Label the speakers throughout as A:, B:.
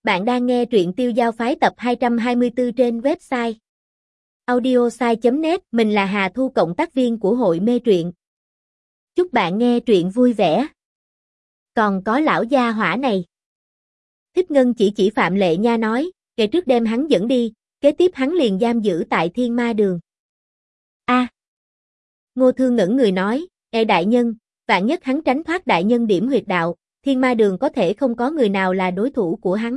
A: Bạn đang nghe truyện Tiêu Giao Phái tập 224 trên website audiosai.net. Mình là Hà Thu, cộng tác viên của hội mê truyện. Chúc bạn nghe truyện vui vẻ. Còn có lão gia hỏa này. Thích Ngân chỉ Phạm Lệ Nha nói, ngày trước đem hắn dẫn đi, kế tiếp hắn liền giam giữ tại Thiên Ma Đường. Ngô Thương ngẩn người nói, đại nhân, vạn nhất hắn tránh thoát đại nhân điểm huyệt đạo, Thiên Ma Đường có thể không có người nào là đối thủ của hắn.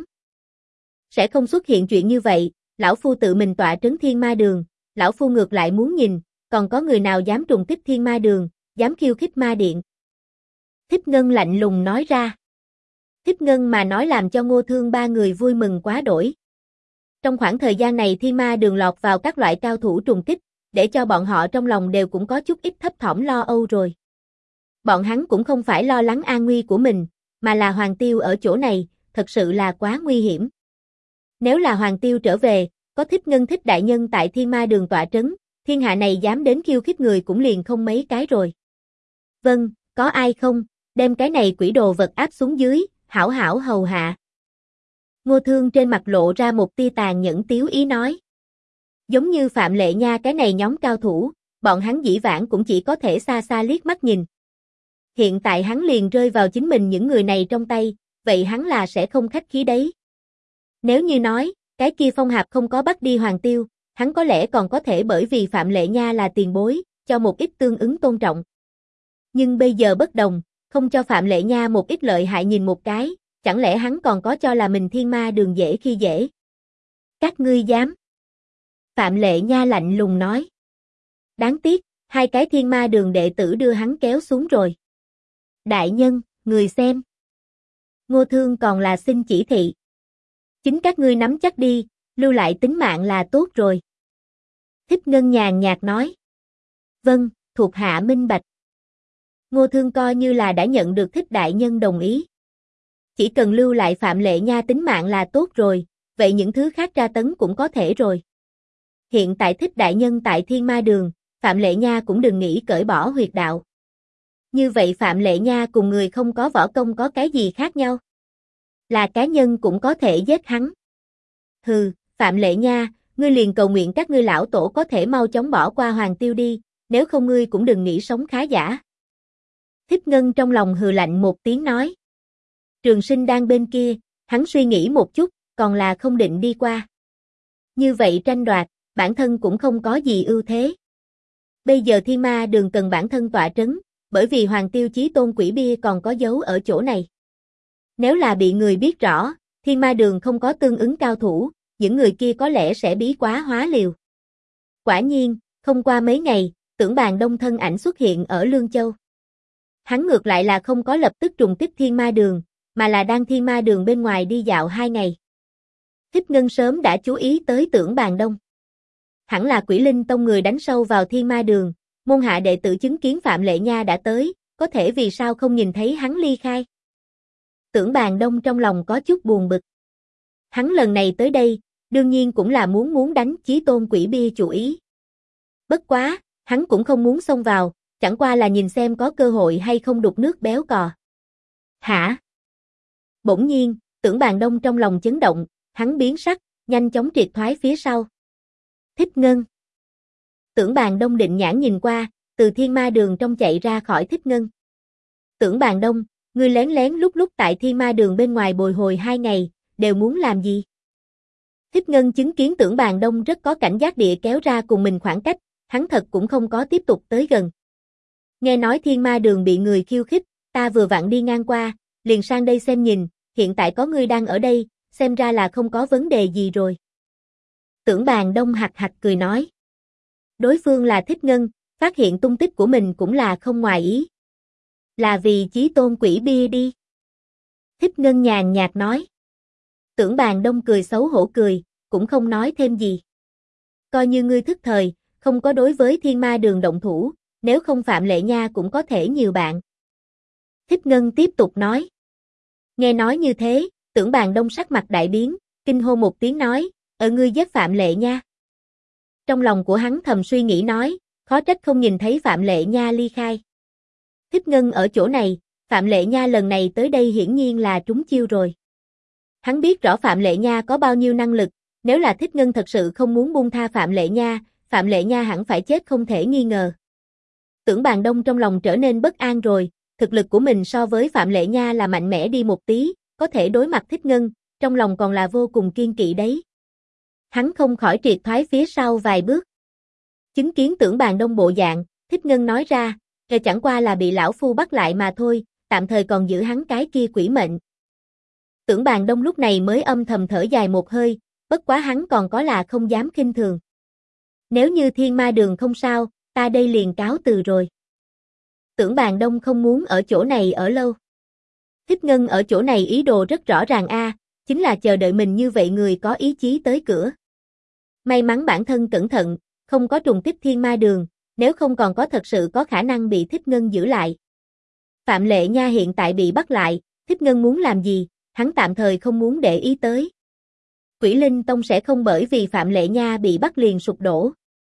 A: Sẽ không xuất hiện chuyện như vậy, lão phu tự mình tọa trấn Thiên Ma Đường, lão phu ngược lại muốn nhìn, còn có người nào dám trùng kích Thiên Ma Đường, dám khiêu khích ma điện. Thích Ngân lạnh lùng nói ra. Thích Ngân mà nói làm cho Ngô Thương ba người vui mừng quá đổi. Trong khoảng thời gian này Thiên Ma Đường lọt vào các loại cao thủ trùng kích, để cho bọn họ trong lòng đều cũng có chút ít thấp thỏm lo âu rồi. Bọn hắn cũng không phải lo lắng an nguy của mình, mà là Hoàng Tiêu ở chỗ này, thật sự là quá nguy hiểm. Nếu là Hoàng Tiêu trở về, có Thích Ngân Thích đại nhân tại Thiên Ma Đường tọa trấn, thiên hạ này dám đến khiêu khích người cũng liền không mấy cái rồi. Vâng, có ai không, đem cái này quỷ đồ vật áp xuống dưới, hảo hảo hầu hạ. Ngô Thương trên mặt lộ ra một tia tàn nhẫn tiếu ý nói. Giống như Phạm Lệ Nha cái này nhóm cao thủ, bọn hắn dĩ vãng cũng chỉ có thể xa xa liếc mắt nhìn. Hiện tại hắn liền rơi vào chính mình những người này trong tay, vậy hắn là sẽ không khách khí đấy. Nếu như nói, cái kia Phong Hạp không có bắt đi Hoàng Tiêu, hắn có lẽ còn có thể bởi vì Phạm Lệ Nha là tiền bối, cho một ít tương ứng tôn trọng. Nhưng bây giờ bất đồng, không cho Phạm Lệ Nha một ít lợi hại nhìn một cái, chẳng lẽ hắn còn có cho là mình Thiên Ma Đường dễ khi dễ? Các ngươi dám? Phạm Lệ Nha lạnh lùng nói. Đáng tiếc, hai cái Thiên Ma Đường đệ tử đưa hắn kéo xuống rồi. Đại nhân, người xem. Ngô Thương còn là xin chỉ thị. Chính các ngươi nắm chắc đi, lưu lại tính mạng là tốt rồi. Thích Ngân nhàn nhạt nói. Vâng, thuộc hạ minh bạch. Ngô Thương coi như là đã nhận được Thích đại nhân đồng ý. Chỉ cần lưu lại Phạm Lệ Nha tính mạng là tốt rồi, vậy những thứ khác tra tấn cũng có thể rồi. Hiện tại Thích đại nhân tại Thiên Ma Đường, Phạm Lệ Nha cũng đừng nghĩ cởi bỏ huyệt đạo. Như vậy Phạm Lệ Nha cùng người không có võ công có cái gì khác nhau? Là cá nhân cũng có thể giết hắn. Hừ, Phạm Lệ Nha, ngươi liền cầu nguyện các ngươi lão tổ có thể mau chóng bỏ qua Hoàng Tiêu đi, nếu không ngươi cũng đừng nghĩ sống khá giả. Thích Ngân trong lòng hừ lạnh một tiếng nói. Trường Sinh đang bên kia, hắn suy nghĩ một chút, còn là không định đi qua. Như vậy tranh đoạt, bản thân cũng không có gì ưu thế. Bây giờ Thiên Ma Đường cần bản thân tọa trấn, bởi vì Hoàng Tiêu Chí Tôn quỷ bia còn có dấu ở chỗ này. Nếu là bị người biết rõ, Thiên Ma Đường không có tương ứng cao thủ, những người kia có lẽ sẽ bí quá hóa liều. Quả nhiên, không qua mấy ngày, Tưởng Bàn Đông thân ảnh xuất hiện ở Lương Châu. Hắn ngược lại là không có lập tức trùng kích Thiên Ma Đường, mà là đang Thiên Ma Đường bên ngoài đi dạo 2 ngày. Thích Ngân sớm đã chú ý tới Tưởng Bàn Đông. Hẳn là Quỷ Linh Tông người đánh sâu vào Thiên Ma Đường, môn hạ đệ tử chứng kiến Phạm Lệ Nha đã tới, có thể vì sao không nhìn thấy hắn ly khai. Tưởng Bàn Đông trong lòng có chút buồn bực. Hắn lần này tới đây, đương nhiên cũng là muốn đánh Chí Tôn quỷ bia chủ ý. Bất quá, hắn cũng không muốn xông vào, chẳng qua là nhìn xem có cơ hội hay không đục nước béo cò. Hả? Bỗng nhiên, Tưởng Bàn Đông trong lòng chấn động, hắn biến sắc, nhanh chóng triệt thoái phía sau. Thích Ngân. Tưởng Bàn Đông định nhãn nhìn qua, từ Thiên Ma Đường trong chạy ra khỏi Thích Ngân. Tưởng Bàn Đông, ngươi lén lén lúc tại Thiên Ma Đường bên ngoài bồi hồi 2 ngày, đều muốn làm gì? Thích Ngân chứng kiến Tưởng Bàn Đông rất có cảnh giác địa kéo ra cùng mình khoảng cách, hắn thật cũng không có tiếp tục tới gần. Nghe nói Thiên Ma Đường bị người khiêu khích, ta vừa vặn đi ngang qua, liền sang đây xem nhìn, hiện tại có ngươi đang ở đây, xem ra là không có vấn đề gì rồi. Tưởng Bàn Đông hạc hạc cười nói. Đối phương là Thích Ngân, phát hiện tung tích của mình cũng là không ngoài ý. Là vì Chí Tôn quỷ bia đi. Thích Ngân nhàn nhạt nói. Tưởng Bàn Đông cười xấu hổ cười, cũng không nói thêm gì. Coi như ngươi thức thời, không có đối với Thiên Ma Đường động thủ, nếu không Phạm Lệ Nha cũng có thể nhiều bạn. Thích Ngân tiếp tục nói. Nghe nói như thế, Tưởng Bàn Đông sắc mặt đại biến, kinh hô một tiếng nói, ngươi giết Phạm Lệ Nha. Trong lòng của hắn thầm suy nghĩ nói, khó trách không nhìn thấy Phạm Lệ Nha ly khai. Thích Ngân ở chỗ này, Phạm Lệ Nha lần này tới đây hiển nhiên là trúng chiêu rồi. Hắn biết rõ Phạm Lệ Nha có bao nhiêu năng lực, nếu là Thích Ngân thật sự không muốn buông tha Phạm Lệ Nha hẳn phải chết không thể nghi ngờ. Tưởng Bàn Đông trong lòng trở nên bất an rồi, thực lực của mình so với Phạm Lệ Nha là mạnh mẽ đi một tí, có thể đối mặt Thích Ngân, trong lòng còn là vô cùng kiên kỵ đấy. Hắn không khỏi triệt thoái phía sau vài bước. Chứng kiến Tưởng Bàn Đông bộ dạng, Thích Ngân nói ra, chẳng qua là bị lão phu bắt lại mà thôi, tạm thời còn giữ hắn cái kia quỷ mệnh. Tưởng Bàn Đông lúc này mới âm thầm thở dài một hơi, bất quá hắn còn có là không dám khinh thường. Nếu như Thiên Ma Đường không sao, ta đây liền cáo từ rồi. Tưởng Bàn Đông không muốn ở chỗ này ở lâu. Thích Ngân ở chỗ này ý đồ rất rõ ràng chính là chờ đợi mình như vậy người có ý chí tới cửa. May mắn bản thân cẩn thận, không có trùng kích Thiên Ma Đường, nếu không còn có thật sự có khả năng bị Thích Ngân giữ lại. Phạm Lệ Nha hiện tại bị bắt lại, Thích Ngân muốn làm gì, hắn tạm thời không muốn để ý tới. Quỷ Linh Tông sẽ không bởi vì Phạm Lệ Nha bị bắt liền sụp đổ.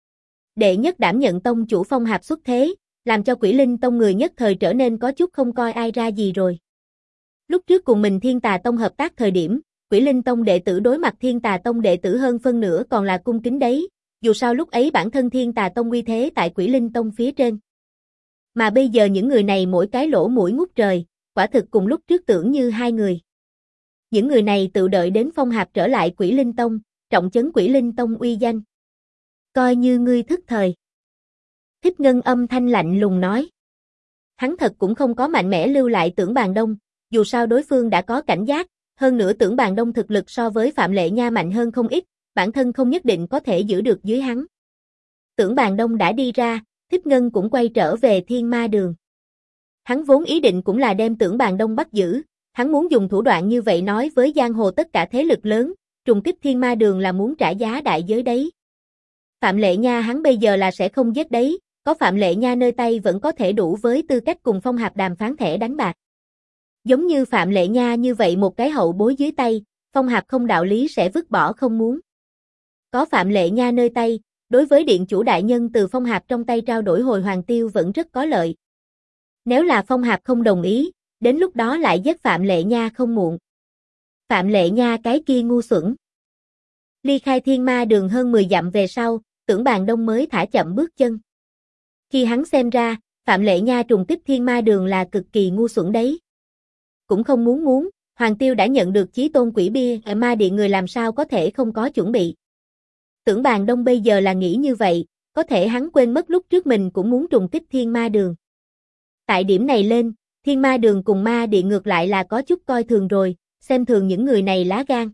A: Đệ nhất đảm nhận tông chủ Phong Hạp xuất thế, làm cho Quỷ Linh Tông người nhất thời trở nên có chút không coi ai ra gì rồi. Lúc trước cùng mình Thiên Tà Tông hợp tác thời điểm, Quỷ Linh Tông đệ tử đối mặt Thiên Tà Tông đệ tử hơn phân nửa còn là cung kính đấy, dù sao lúc ấy bản thân Thiên Tà Tông uy thế tại Quỷ Linh Tông phía trên. Mà bây giờ những người này mỗi cái lỗ mũi ngút trời, quả thực cùng lúc trước tưởng như hai người. Những người này tự đợi đến Phong Hạp trở lại Quỷ Linh Tông, trọng chấn Quỷ Linh Tông uy danh. Coi như ngươi thức thời. Thích Ngân âm thanh lạnh lùng nói. Hắn thật cũng không có mạnh mẽ lưu lại Tưởng Bàn Đông, dù sao đối phương đã có cảnh giác, hơn nữa Tưởng Bàn Đông thực lực so với Phạm Lệ Nha mạnh hơn không ít, bản thân không nhất định có thể giữ được dưới hắn. Tưởng Bàn Đông đã đi ra, Thích Ngân cũng quay trở về Thiên Ma Đường. Hắn vốn ý định cũng là đem Tưởng Bàn Đông bắt giữ, hắn muốn dùng thủ đoạn như vậy nói với giang hồ tất cả thế lực lớn, trùng kích Thiên Ma Đường là muốn trả giá đại giới đấy. Phạm Lệ Nha hắn bây giờ là sẽ không giết đấy, có Phạm Lệ Nha nơi tay vẫn có thể đủ với tư cách cùng Phong Hạp đàm phán thẻ đánh bạc. Giống như Phạm Lệ Nha như vậy một cái hậu bối dưới tay, Phong Hạp không đạo lý sẽ vứt bỏ không muốn. Có Phạm Lệ Nha nơi tay, đối với điện chủ đại nhân từ Phong Hạp trong tay trao đổi hồi hoàng tiêu vẫn rất có lợi. Nếu là Phong Hạp không đồng ý, đến lúc đó lại giết Phạm Lệ Nha không muộn. Phạm Lệ Nha cái kia ngu xuẩn. Ly khai Thiên Ma Đường hơn 10 dặm về sau, Tưởng Bàn Đông mới thả chậm bước chân. Khi hắn xem ra, Phạm Lệ Nha trùng kích Thiên Ma Đường là cực kỳ ngu xuẩn đấy. Cũng không muốn, Hoàng Tiêu đã nhận được chí tôn quỷ bia, ở ma điện người làm sao có thể không có chuẩn bị. Tưởng Bàn Đông bây giờ là nghĩ như vậy, có thể hắn quên mất lúc trước mình cũng muốn trùng kích Thiên Ma Đường. Tại điểm này lên, Thiên Ma Đường cùng ma điện ngược lại là có chút coi thường rồi, xem thường những người này lá gan.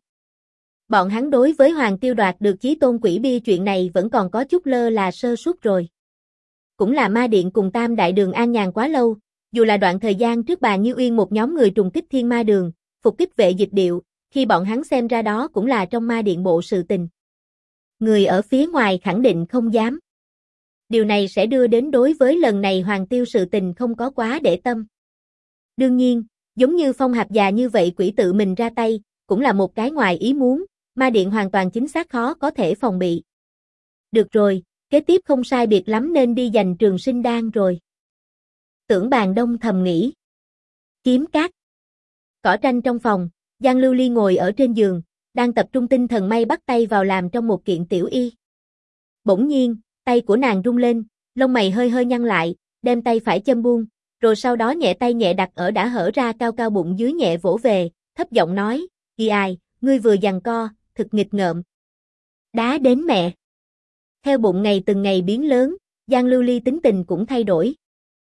A: Bọn hắn đối với Hoàng Tiêu đoạt được chí tôn quỷ bia chuyện này vẫn còn có chút lơ là sơ suất rồi. Cũng là ma điện cùng Tam Đại Đường an nhàn quá lâu, dù là đoạn thời gian trước bà Như Uyên một nhóm người trùng kích Thiên Ma Đường, phục kích Vệ Dịch Điệu, khi bọn hắn xem ra đó cũng là trong ma điện bộ sự tình. Người ở phía ngoài khẳng định không dám. Điều này sẽ đưa đến đối với lần này Hoàng Tiêu sự tình không có quá để tâm. Đương nhiên, giống như Phong Hạp già như vậy quỷ tự mình ra tay, cũng là một cái ngoài ý muốn, ma điện hoàn toàn chính xác khó có thể phòng bị. Được rồi, kế tiếp không sai biệt lắm nên đi giành Trường Sinh Đan rồi. Tưởng Bàn Đông thầm nghĩ. Kiếm cát. Cỏ tranh trong phòng, Giang Lưu Ly ngồi ở trên giường, đang tập trung tinh thần may bắt tay vào làm trong một kiện tiểu y. Bỗng nhiên, tay của nàng rung lên, lông mày hơi hơi nhăn lại, đem tay phải châm buông, rồi sau đó nhẹ tay nhẹ đặt ở đã hở ra cao cao bụng dưới nhẹ vỗ về, thấp giọng nói, ai, ngươi vừa giằng co, thực nghịch ngợm. Đá đến mẹ. Theo bụng ngày từng ngày biến lớn, Giang Lưu Ly tính tình cũng thay đổi.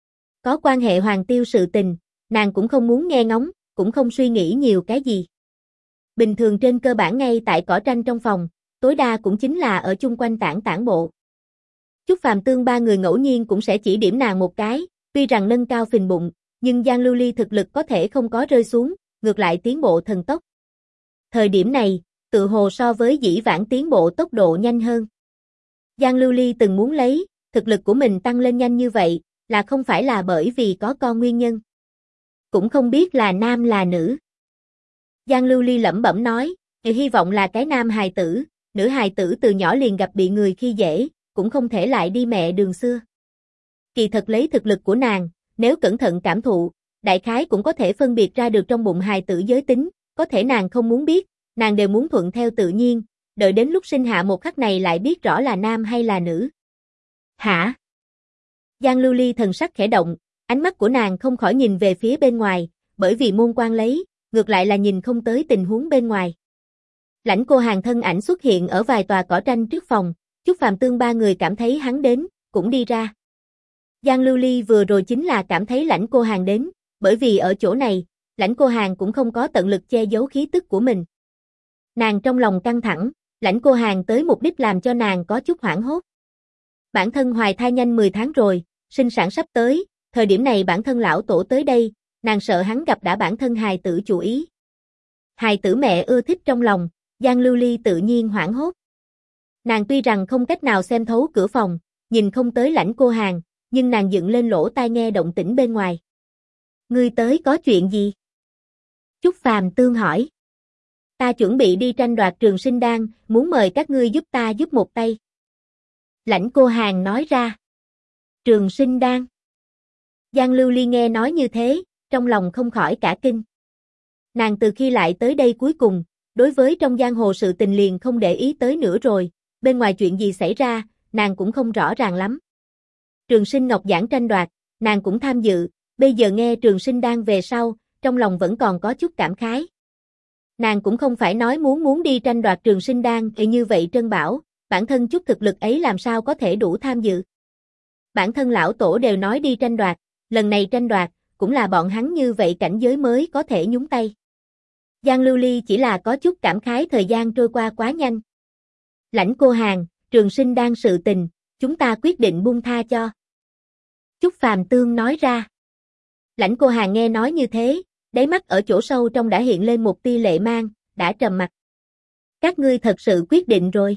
A: Có quan hệ Hoàng Tiêu sự tình, nàng cũng không muốn nghe ngóng, cũng không suy nghĩ nhiều cái gì. Bình thường trên cơ bản ngay tại cỏ tranh trong phòng, tối đa cũng chính là ở chung quanh tản bộ. Chúc Phàm Tương ba người ngẫu nhiên cũng sẽ chỉ điểm nàng một cái, tuy rằng nâng cao phình bụng, nhưng Giang Lưu Ly thực lực có thể không có rơi xuống, ngược lại tiến bộ thần tốc. Thời điểm này, tự hồ so với dĩ vãng tiến bộ tốc độ nhanh hơn. Giang Lưu Ly từng muốn lấy, thực lực của mình tăng lên nhanh như vậy, là không phải là bởi vì có con nguyên nhân. Cũng không biết là nam là nữ. Giang Lưu Ly lẩm bẩm nói, hy vọng là cái nam hài tử, nữ hài tử từ nhỏ liền gặp bị người khi dễ, cũng không thể lại đi mẹ đường xưa. Kỳ thật lấy thực lực của nàng, nếu cẩn thận cảm thụ, đại khái cũng có thể phân biệt ra được trong bụng hài tử giới tính, có thể nàng không muốn biết, nàng đều muốn thuận theo tự nhiên, đợi đến lúc sinh hạ một khắc này lại biết rõ là nam hay là nữ. Hả? Giang Lưu Ly thần sắc khẽ động, ánh mắt của nàng không khỏi nhìn về phía bên ngoài, bởi vì môn quan lấy, ngược lại là nhìn không tới tình huống bên ngoài. Lãnh Cô Hàn thân ảnh xuất hiện ở vài tòa cỏ tranh trước phòng, Chúc Phàm Tương ba người cảm thấy hắn đến, cũng đi ra. Giang Lưu Ly vừa rồi chính là cảm thấy Lãnh Cô Hàn đến, bởi vì ở chỗ này, Lãnh Cô Hàn cũng không có tận lực che giấu khí tức của mình. Nàng trong lòng căng thẳng, Lãnh Cô Hàn tới mục đích làm cho nàng có chút hoảng hốt. Bản thân hoài thai nhanh 10 tháng rồi, sinh sản sắp tới, thời điểm này bản thân lão tổ tới đây, nàng sợ hắn gặp đã bản thân hài tử chủ ý. Hài tử mẹ ưa thích trong lòng, Giang Lưu Ly tự nhiên hoảng hốt. Nàng tuy rằng không cách nào xem thấu cửa phòng, nhìn không tới Lãnh Cô Hàn, nhưng nàng dựng lên lỗ tai nghe động tĩnh bên ngoài. Ngươi tới có chuyện gì? Chúc Phàm Tương hỏi. Ta chuẩn bị đi tranh đoạt Trường Sinh Đan, muốn mời các ngươi giúp ta giúp một tay. Lãnh Cô Hàn nói ra. Trường Sinh Đan. Giang Lưu Ly nghe nói như thế, trong lòng không khỏi cả kinh. Nàng từ khi lại tới đây cuối cùng, đối với trong giang hồ sự tình liền không để ý tới nữa rồi, bên ngoài chuyện gì xảy ra, nàng cũng không rõ ràng lắm. Trường Sinh Ngọc giảng tranh đoạt, nàng cũng tham dự, bây giờ nghe Trường Sinh Đan về sau, trong lòng vẫn còn có chút cảm khái. Nàng cũng không phải nói muốn đi tranh đoạt Trường Sinh Đan, như vậy Trân bảo, bản thân chút thực lực ấy làm sao có thể đủ tham dự. Bản thân lão tổ đều nói đi tranh đoạt, lần này tranh đoạt, cũng là bọn hắn như vậy cảnh giới mới có thể nhúng tay. Giang Lưu Ly chỉ là có chút cảm khái thời gian trôi qua quá nhanh. Lãnh Cô Hàn, Trường Sinh Đan sự tình, chúng ta quyết định buông tha cho. Chúc Phàm Tương nói ra. Lãnh Cô Hàn nghe nói như thế, đáy mắt ở chỗ sâu trong đã hiện lên một tia lệ mang, đã trầm mặt. Các ngươi thật sự quyết định rồi.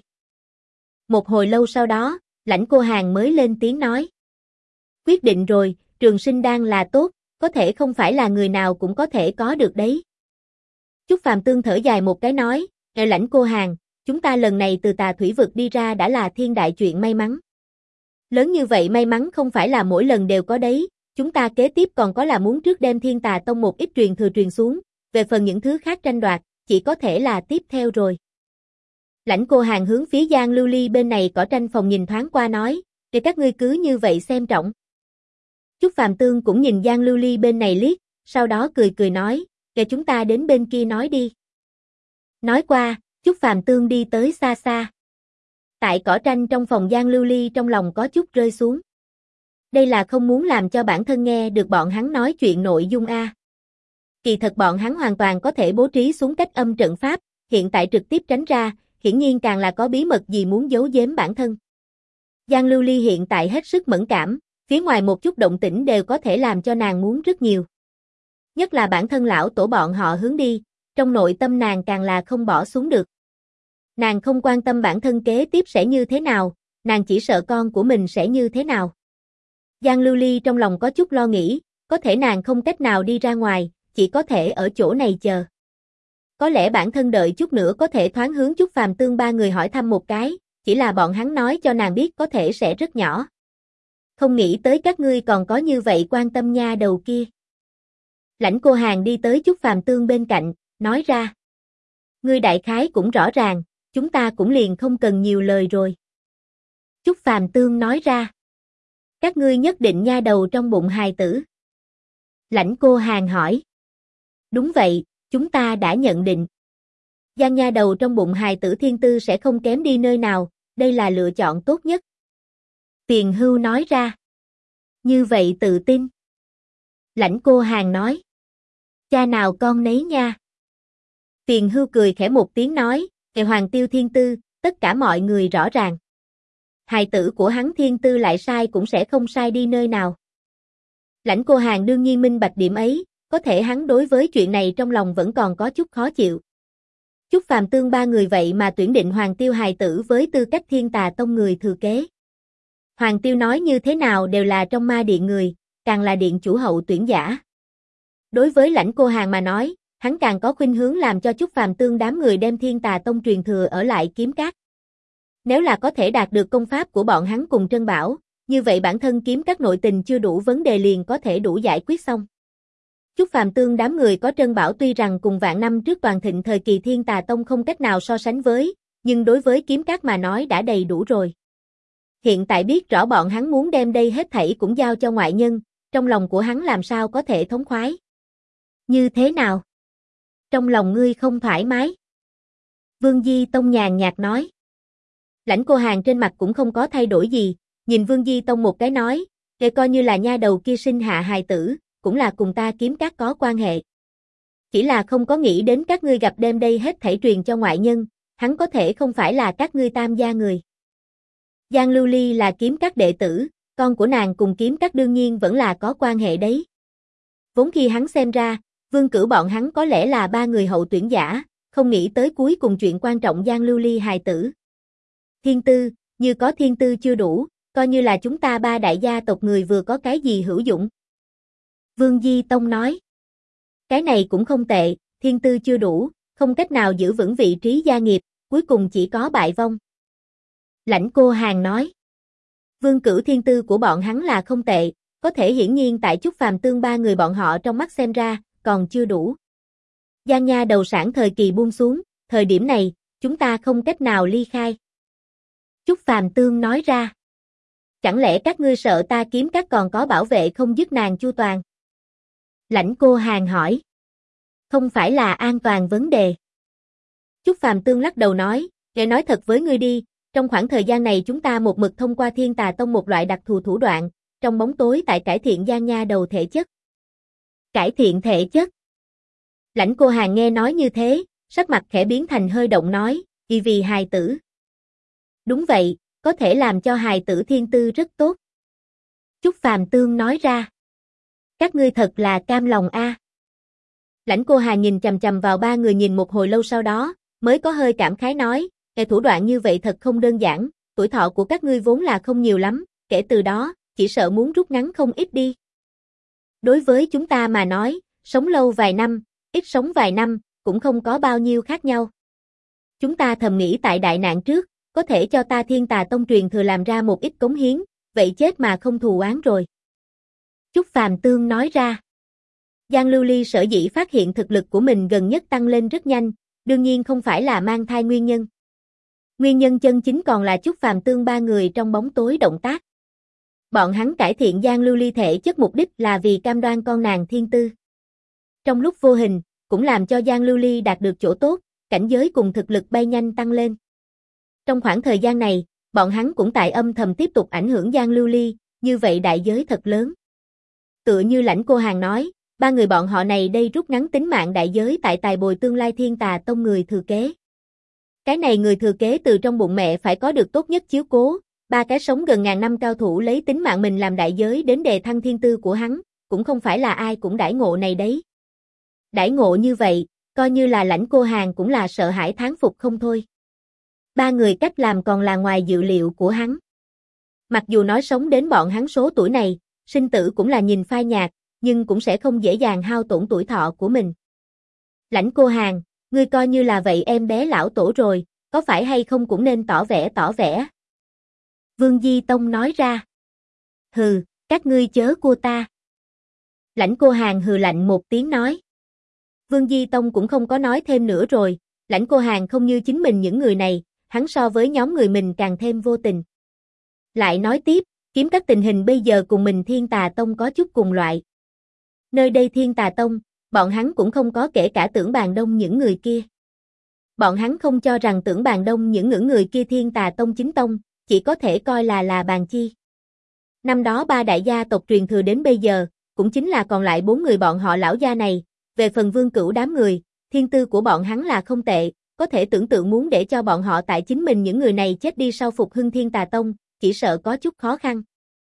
A: Một hồi lâu sau đó, Lãnh Cô Hàn mới lên tiếng nói. Quyết định rồi, Trường Sinh Đan là tốt, có thể không phải là người nào cũng có thể có được đấy. Chúc Phàm Tương thở dài một cái nói, Lãnh Cô Hàn, chúng ta lần này từ Tà Thủy Vực đi ra đã là thiên đại chuyện may mắn. Lớn như vậy may mắn không phải là mỗi lần đều có đấy, chúng ta kế tiếp còn có là muốn trước đem Thiên Tà Tông một ít truyền thừa truyền xuống, về phần những thứ khác tranh đoạt, chỉ có thể là tiếp theo rồi. Lãnh Cô Hàn hướng phía Giang Lưu Ly bên này cỏ tranh phòng nhìn thoáng qua nói, để các ngươi cứ như vậy xem trọng. Chúc Phàm Tương cũng nhìn Giang Lưu Ly bên này liếc, sau đó cười nói, để chúng ta đến bên kia nói đi. Nói qua, Chúc Phàm Tương đi tới xa xa. Tại cỏ tranh trong phòng Giang Lưu Ly trong lòng có chút rơi xuống. Đây là không muốn làm cho bản thân nghe được bọn hắn nói chuyện nội dung a. Kỳ thật bọn hắn hoàn toàn có thể bố trí xuống cách âm trận pháp, hiện tại trực tiếp tránh ra, hiển nhiên càng là có bí mật gì muốn giấu giếm bản thân. Giang Lưu Ly hiện tại hết sức mẫn cảm, phía ngoài một chút động tĩnh đều có thể làm cho nàng muốn rất nhiều. Nhất là bản thân lão tổ bọn họ hướng đi, trong nội tâm nàng càng là không bỏ xuống được. Nàng không quan tâm bản thân kế tiếp sẽ như thế nào, nàng chỉ sợ con của mình sẽ như thế nào. Giang Lưu Ly trong lòng có chút lo nghĩ, có thể nàng không cách nào đi ra ngoài, chỉ có thể ở chỗ này chờ. Có lẽ bản thân đợi chút nữa có thể thoáng hướng Chúc Phàm Tương ba người hỏi thăm một cái, chỉ là bọn hắn nói cho nàng biết có thể sẽ rất nhỏ. Không nghĩ tới các ngươi còn có như vậy quan tâm nha đầu kia. Lãnh Cô Hàn đi tới Chúc Phàm Tương bên cạnh, nói ra. Ngươi đại khái cũng rõ ràng, chúng ta cũng liền không cần nhiều lời rồi. Chúc Phàm Tương nói ra. Các ngươi nhất định nha đầu trong bụng hài tử. Lãnh Cô Hàn hỏi. Đúng vậy, chúng ta đã nhận định. Giang nha đầu trong bụng hài tử thiên tư sẽ không kém đi nơi nào, đây là lựa chọn tốt nhất. Tiền Hưu nói ra. Như vậy tự tin. Lãnh Cô Hàn nói. Cha nào con nấy nha. Tiền Hưu cười khẽ một tiếng nói, về Hoàng Tiêu thiên tư, tất cả mọi người rõ ràng. Hài tử của hắn thiên tư lại sai cũng sẽ không sai đi nơi nào. Lãnh Cô Hàn đương nhiên minh bạch điểm ấy, có thể hắn đối với chuyện này trong lòng vẫn còn có chút khó chịu. Chúc Phàm Tương ba người vậy mà tuyển định Hoàng Tiêu hài tử với tư cách Thiên Tà Tông người thừa kế. Hoàng Tiêu nói như thế nào đều là trong ma điện người, càng là điện chủ hậu tuyển giả. Đối với Lãnh Cô Hàn mà nói, hắn càng có khuynh hướng làm cho Chúc Phàm Tương đám người đem Thiên Tà Tông truyền thừa ở lại Kiếm Cát. Nếu là có thể đạt được công pháp của bọn hắn cùng Trân Bảo, như vậy bản thân Kiếm Cát nội tình chưa đủ vấn đề liền có thể đủ giải quyết xong. Chúc Phàm Tương đám người có Trân Bảo tuy rằng cùng vạn năm trước toàn thịnh thời kỳ Thiên Tà Tông không cách nào so sánh với, nhưng đối với Kiếm Các mà nói đã đầy đủ rồi. Hiện tại biết rõ bọn hắn muốn đem đây hết thảy cũng giao cho ngoại nhân, trong lòng của hắn làm sao có thể thống khoái. Như thế nào? Trong lòng ngươi không thoải mái? Vương Di Tông nhàn nhạt nói. Lãnh Cô Hàn trên mặt cũng không có thay đổi gì, nhìn Vương Di Tông một cái nói, để coi như là nha đầu kia sinh hạ hài tử, cũng là cùng ta Kiếm Các có quan hệ. Chỉ là không có nghĩ đến các ngươi gặp đêm đây hết thảy truyền cho ngoại nhân, hắn có thể không phải là các ngươi Tam gia người. Giang Lưu Ly là Kiếm Các đệ tử, con của nàng cùng Kiếm Các đương nhiên vẫn là có quan hệ đấy. Vốn khi hắn xem ra, Vương Cửu bọn hắn có lẽ là ba người hậu tuyển giả, không nghĩ tới cuối cùng chuyện quan trọng Giang Lưu Ly hài tử. Thiên tư, như có thiên tư chưa đủ, coi như là chúng ta ba đại gia tộc người vừa có cái gì hữu dụng. Vương Di Tông nói. Cái này cũng không tệ, thiên tư chưa đủ, không cách nào giữ vững vị trí gia nghiệp, cuối cùng chỉ có bại vong. Lãnh Cô Hàn nói. Vương Cửu thiên tư của bọn hắn là không tệ, có thể hiển nhiên tại Chúc Phàm Tương ba người bọn họ trong mắt xem ra, còn chưa đủ. Giang Nha đầu sản thời kỳ buông xuống, thời điểm này, chúng ta không cách nào ly khai. Chúc Phàm Tương nói ra. Chẳng lẽ các ngươi sợ ta Kiếm Các còn có bảo vệ không giúp nàng chu toàn? Lãnh Cô Hàn hỏi. Không phải là an toàn vấn đề. Chúc Phàm Tương lắc đầu nói, để nói thật với ngươi đi, trong khoảng thời gian này chúng ta một mực thông qua Thiên Tà Tông một loại đặc thù thủ đoạn, trong bóng tối tại cải thiện Giang Nha đầu thể chất. Cải thiện thể chất. Lãnh Cô Hàn nghe nói như thế, sắc mặt khẽ biến thành hơi động nói, vì hài tử. Đúng vậy, có thể làm cho hài tử thiên tư rất tốt. Chúc Phàm Tương nói ra. Các ngươi thật là cam lòng a. Lãnh Cô Hàn nhìn chằm chằm vào ba người nhìn một hồi lâu sau đó, mới có hơi cảm khái nói, thủ đoạn như vậy thật không đơn giản, tuổi thọ của các ngươi vốn là không nhiều lắm, kể từ đó, chỉ sợ muốn rút ngắn không ít đi. Đối với chúng ta mà nói, sống lâu vài năm, ít sống vài năm, cũng không có bao nhiêu khác nhau. Chúng ta thầm nghĩ tại đại nạn trước, có thể cho ta Thiên Tà Tông truyền thừa làm ra một ít cống hiến, vậy chết mà không thù oán rồi. Chúc Phàm Tương nói ra. Giang Lưu Ly sở dĩ phát hiện thực lực của mình gần nhất tăng lên rất nhanh, đương nhiên không phải là mang thai nguyên nhân. Nguyên nhân chân chính còn là Chúc Phàm Tương ba người trong bóng tối động tác. Bọn hắn cải thiện Giang Lưu Ly thể chất mục đích là vì cam đoan con nàng thiên tư. Trong lúc vô hình, cũng làm cho Giang Lưu Ly đạt được chỗ tốt, cảnh giới cùng thực lực bay nhanh tăng lên. Trong khoảng thời gian này, bọn hắn cũng tại âm thầm tiếp tục ảnh hưởng Giang Lưu Ly, như vậy đại giới thật lớn. Tựa như Lãnh Cô Hàn nói, ba người bọn họ này đây rút ngắn tính mạng đại giới tại tài bồi tương lai Thiên Tà Tông người thừa kế. Cái này người thừa kế từ trong bụng mẹ phải có được tốt nhất chiếu cố, ba cái sống gần ngàn năm cao thủ lấy tính mạng mình làm đại giới đến đề thăng thiên tư của hắn, cũng không phải là ai cũng đãi ngộ này đấy. Đãi ngộ như vậy, coi như là Lãnh Cô Hàn cũng là sợ hãi thán phục không thôi. Ba người cách làm còn là ngoài dự liệu của hắn. Mặc dù nói sống đến bọn hắn số tuổi này, sinh tử cũng là nhìn phai nhạt, nhưng cũng sẽ không dễ dàng hao tổn tuổi thọ của mình. Lãnh Cô Hàn, ngươi coi như là vậy em bé lão tổ rồi, có phải hay không cũng nên tỏ vẻ. Vương Di Tông nói ra. Hừ, các ngươi chớ cua ta. Lãnh Cô Hàn hừ lạnh một tiếng nói. Vương Di Tông cũng không có nói thêm nữa rồi, Lãnh Cô Hàn không như chính mình những người này, hắn so với nhóm người mình càng thêm vô tình. Lại nói tiếp, Kiếm Các tình hình bây giờ cùng mình Thiên Tà Tông có chút cùng loại. Nơi đây Thiên Tà Tông, bọn hắn cũng không có kể cả Tưởng Bàn Đông những người kia. Bọn hắn không cho rằng Tưởng Bàn Đông những người kia Thiên Tà Tông chính tông, chỉ có thể coi là bàn chi. Năm đó ba đại gia tộc truyền thừa đến bây giờ, cũng chính là còn lại 4 người bọn họ lão gia này, về phần Vương Cửu đám người, thiên tư của bọn hắn là không tệ, có thể tưởng tượng muốn để cho bọn họ tại chính mình những người này chết đi sau phục hưng Thiên Tà Tông, chỉ sợ có chút khó khăn.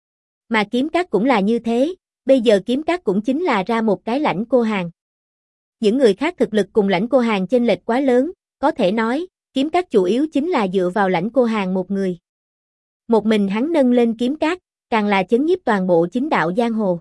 A: Mà Kiếm Các cũng là như thế, bây giờ Kiếm Các cũng chính là ra một cái Lãnh Cô Hàn. Những người khác thực lực cùng Lãnh Cô Hàn chênh lệch quá lớn, có thể nói, Kiếm Các chủ yếu chính là dựa vào Lãnh Cô Hàn một người. Một mình hắn nâng lên Kiếm Các, càng là chấn nhiếp toàn bộ chính đạo giang hồ.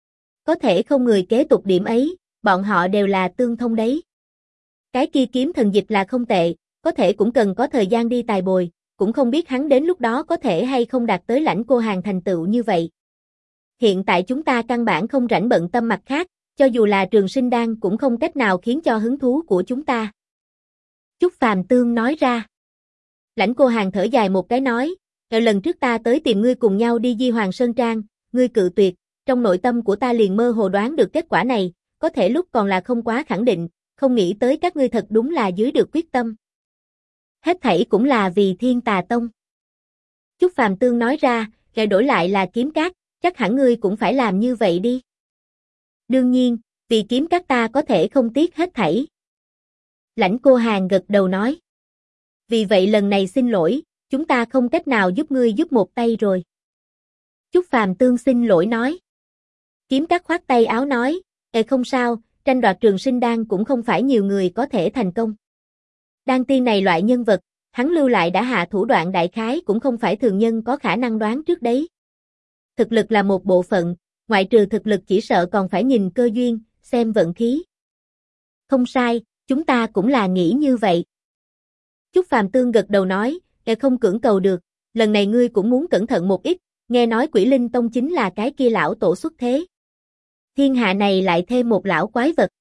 A: Có thể không người kế tục điểm ấy, bọn họ đều là tương thông đấy. Cái kia kiếm thần dịch là không tệ, có thể cũng cần có thời gian đi tài bồi, cũng không biết hắn đến lúc đó có thể hay không đạt tới Lãnh Cô Hàn thành tựu như vậy. Hiện tại chúng ta căn bản không rảnh bận tâm mặt khác, cho dù là Trường Sinh Đan cũng không cách nào khiến cho hứng thú của chúng ta. Chúc Phàm Tương nói ra. Lãnh Cô Hàn thở dài một cái nói, lần trước ta tới tìm ngươi cùng nhau đi Di Hoàng Sơn Trang, ngươi cự tuyệt, trong nội tâm của ta liền mơ hồ đoán được kết quả này, có thể lúc còn là không quá khẳng định, không nghĩ tới các ngươi thật đúng là dưới được quyết tâm. Hết thảy cũng là vì Thiên Tà Tông. Chúc Phàm Tương nói ra, đổi lại là kiếm cát, chắc hẳn ngươi cũng phải làm như vậy đi. Đương nhiên, vì kiếm cát ta có thể không tiếc hết thảy. Lãnh Cô Hàn gật đầu nói. Vì vậy lần này xin lỗi, chúng ta không cách nào giúp ngươi giúp một tay rồi. Chúc Phàm Tương xin lỗi nói. Kiếm cát khoát tay áo nói, không sao, tranh đoạt Trường Sinh Đan cũng không phải nhiều người có thể thành công. Đan tiên này loại nhân vật, hắn lưu lại đã hạ thủ đoạn đại khái cũng không phải thường nhân có khả năng đoán trước đấy. Thực lực là một bộ phận, ngoại trừ thực lực chỉ sợ còn phải nhìn cơ duyên, xem vận khí. Không sai, chúng ta cũng là nghĩ như vậy. Chúc Phàm Tương gật đầu nói, không cưỡng cầu được, lần này ngươi cũng muốn cẩn thận một ít, nghe nói Quỷ Linh Tông chính là cái kia lão tổ xuất thế. Thiên hạ này lại thêm một lão quái vật.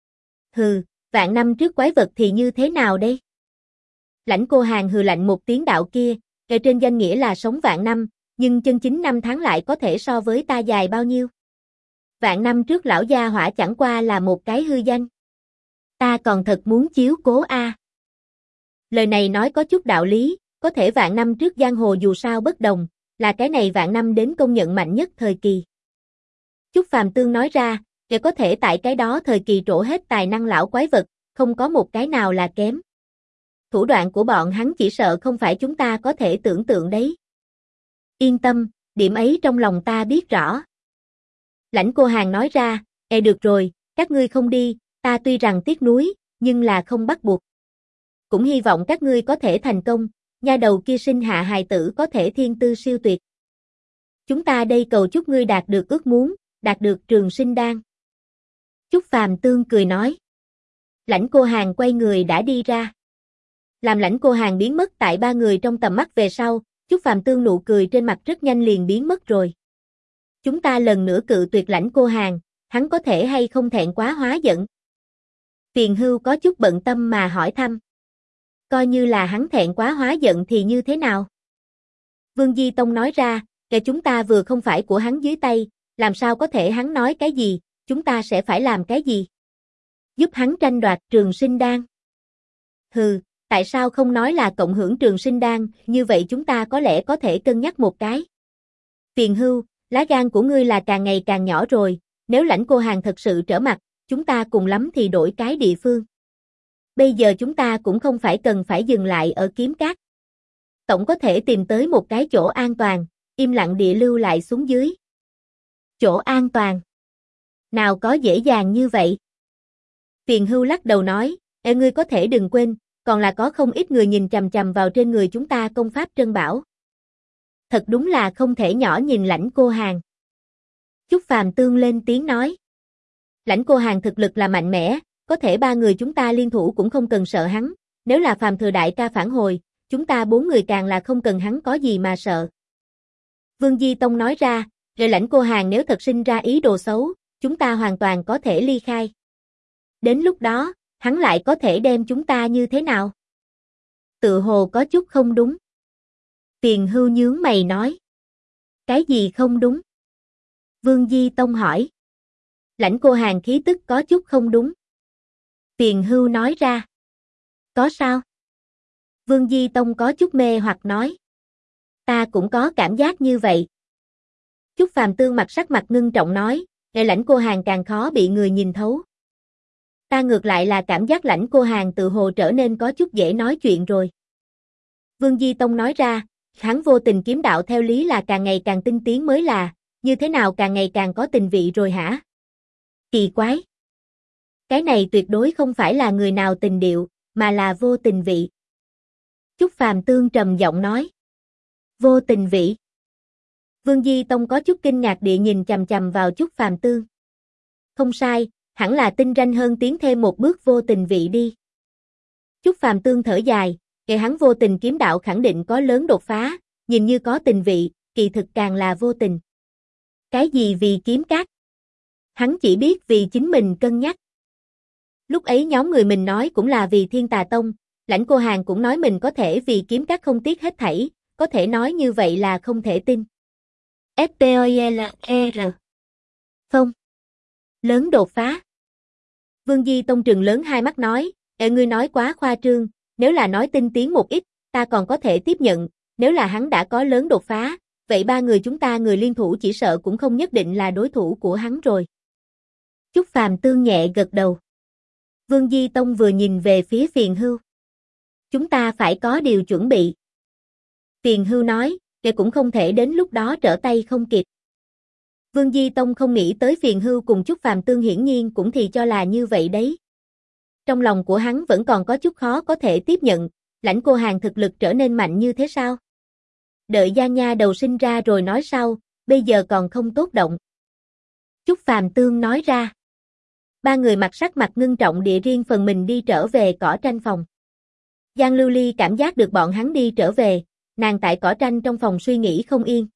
A: Hừ, vạn năm trước quái vật thì như thế nào đây? Lãnh Cô Hàn hừ lạnh một tiếng đạo kia, trên danh nghĩa là sống vạn năm, nhưng chân chính năm tháng lại có thể so với ta dài bao nhiêu? Vạn năm trước lão gia hỏa chẳng qua là một cái hư danh. Ta còn thật muốn chiếu cố a. Lời này nói có chút đạo lý, có thể vạn năm trước giang hồ dù sao bất đồng, là cái này vạn năm đến công nhận mạnh nhất thời kỳ. Chúc Phàm Tương nói ra, để có thể tại cái đó thời kỳ trổ hết tài năng lão quái vật, không có một cái nào là kém. Thủ đoạn của bọn hắn chỉ sợ không phải chúng ta có thể tưởng tượng đấy. Yên tâm, điểm ấy trong lòng ta biết rõ. Lãnh Cô Hàn nói ra, được rồi, các ngươi không đi, ta tuy rằng tiếc nuối, nhưng là không bắt buộc. Cũng hy vọng các ngươi có thể thành công, nha đầu kia sinh hạ hài tử có thể thiên tư siêu tuyệt. Chúng ta đây cầu chúc ngươi đạt được ước muốn, đạt được Trường Sinh Đan. Chúc Phàm Tương cười nói. Lãnh Cô Hàn quay người đã đi ra. Làm Lãnh Cô Hàn biến mất tại ba người trong tầm mắt về sau, Chúc Phàm Tương nụ cười trên mặt rất nhanh liền biến mất rồi. Chúng ta lần nữa cự tuyệt Lãnh Cô Hàn, hắn có thể hay không thẹn quá hóa giận? Tiền Hưu có chút bận tâm mà hỏi thăm. Coi như là hắn thẹn quá hóa giận thì như thế nào? Vương Di Tông nói ra, chúng ta vừa không phải của hắn dưới tay, làm sao có thể hắn nói cái gì, chúng ta sẽ phải làm cái gì? Giúp hắn tranh đoạt Trường Sinh Đan. Hừ, tại sao không nói là cộng hưởng Trường Sinh Đan, như vậy chúng ta có lẽ có thể cân nhắc một cái. Tiền Hưu, lá gan của ngươi là càng ngày càng nhỏ rồi, nếu Lãnh Cô Hàn thật sự trở mặt, chúng ta cùng lắm thì đổi cái địa phương. Bây giờ chúng ta cũng không phải cần phải dừng lại ở Kiếm Cát. Tổng có thể tìm tới một cái chỗ an toàn, im lặng địa lưu lại xuống dưới. Chỗ an toàn? Nào có dễ dàng như vậy? Tiền Hưu lắc đầu nói, ngươi có thể đừng quên, còn là có không ít người nhìn chằm chằm vào trên người chúng ta công pháp trân bảo. Thật đúng là không thể nhỏ nhìn Lãnh Cô Hàn. Chúc Phàm Tương lên tiếng nói. Lãnh Cô Hàn thực lực là mạnh mẽ, có thể ba người chúng ta liên thủ cũng không cần sợ hắn, nếu là Phàm Thừa Đại ca phản hồi, chúng ta bốn người càng là không cần hắn có gì mà sợ. Vương Di Tông nói ra, rồi Lãnh Cô Hàn nếu thật sinh ra ý đồ xấu, chúng ta hoàn toàn có thể ly khai. Đến lúc đó, hắn lại có thể đem chúng ta như thế nào? Tự hồ có chút không đúng. Tiền Hưu nhướng mày nói. Cái gì không đúng? Vương Di Tông hỏi. Lãnh Cô Hàn khí tức có chút không đúng. Tiền Hưu nói ra. Có sao? Vương Di Tông có chút mê hoặc nói. Ta cũng có cảm giác như vậy. Chúc Phàm Tương mặt sắc mặt ngưng trọng nói, Lãnh Cô Hàn càng khó bị người nhìn thấu. Ta ngược lại là cảm giác Lãnh Cô Hàn tự hồ trở nên có chút dễ nói chuyện rồi. Vương Di Tông nói ra, hắn vô tình kiếm đạo theo lý là càng ngày càng tinh tiến mới là, như thế nào càng ngày càng có tình vị rồi hả? Kỳ quái. Cái này tuyệt đối không phải là người nào tình điệu, mà là vô tình vị. Chúc Phàm Tương trầm giọng nói. Vô tình vị. Vương Di Tông có chút kinh ngạc địa nhìn chằm chằm vào Chúc Phàm Tương. Không sai, hẳn là tinh ranh hơn tiến thêm một bước vô tình vị đi. Chúc Phàm Tương thở dài, hắn vô tình kiếm đạo khẳng định có lớn đột phá, nhìn như có tình vị, kỳ thực càng là vô tình. Cái gì vì kiếm cát? Hắn chỉ biết vì chính mình cân nhắc. Lúc ấy nhóm người mình nói cũng là vì Thiên Tà Tông, Lãnh Cô Hàn cũng nói mình có thể vì kiếm các không tiếc hết thảy, có thể nói như vậy là không thể tin. FPOILR. Phong. Lớn đột phá. Vương Di Tông trừng lớn hai mắt nói, ngươi nói quá khoa trương, nếu là nói tinh tiến một ít, ta còn có thể tiếp nhận, nếu là hắn đã có lớn đột phá, vậy ba người chúng ta người liên thủ chỉ sợ cũng không nhất định là đối thủ của hắn rồi. Chúc Phàm Tương nhẹ gật đầu. Vương Di Tông vừa nhìn về phía Phiền Hưu. Chúng ta phải có điều chuẩn bị. Phiền Hưu nói, kẻ cũng không thể đến lúc đó trở tay không kịp. Vương Di Tông không nghĩ tới Phiền Hưu cùng Chúc Phàm Tương hiển nhiên cũng thì cho là như vậy đấy. Trong lòng của hắn vẫn còn có chút khó có thể tiếp nhận, Lãnh Cô Hàn thực lực trở nên mạnh như thế sao? Đợi Giang Nha đầu sinh ra rồi nói sau, bây giờ còn không tốt động. Chúc Phàm Tương nói ra. Ba người mặt sắc mặt ngưng trọng địa riêng phần mình đi trở về cỏ tranh phòng. Giang Lưu Ly cảm giác được bọn hắn đi trở về, nàng tại cỏ tranh trong phòng suy nghĩ không yên.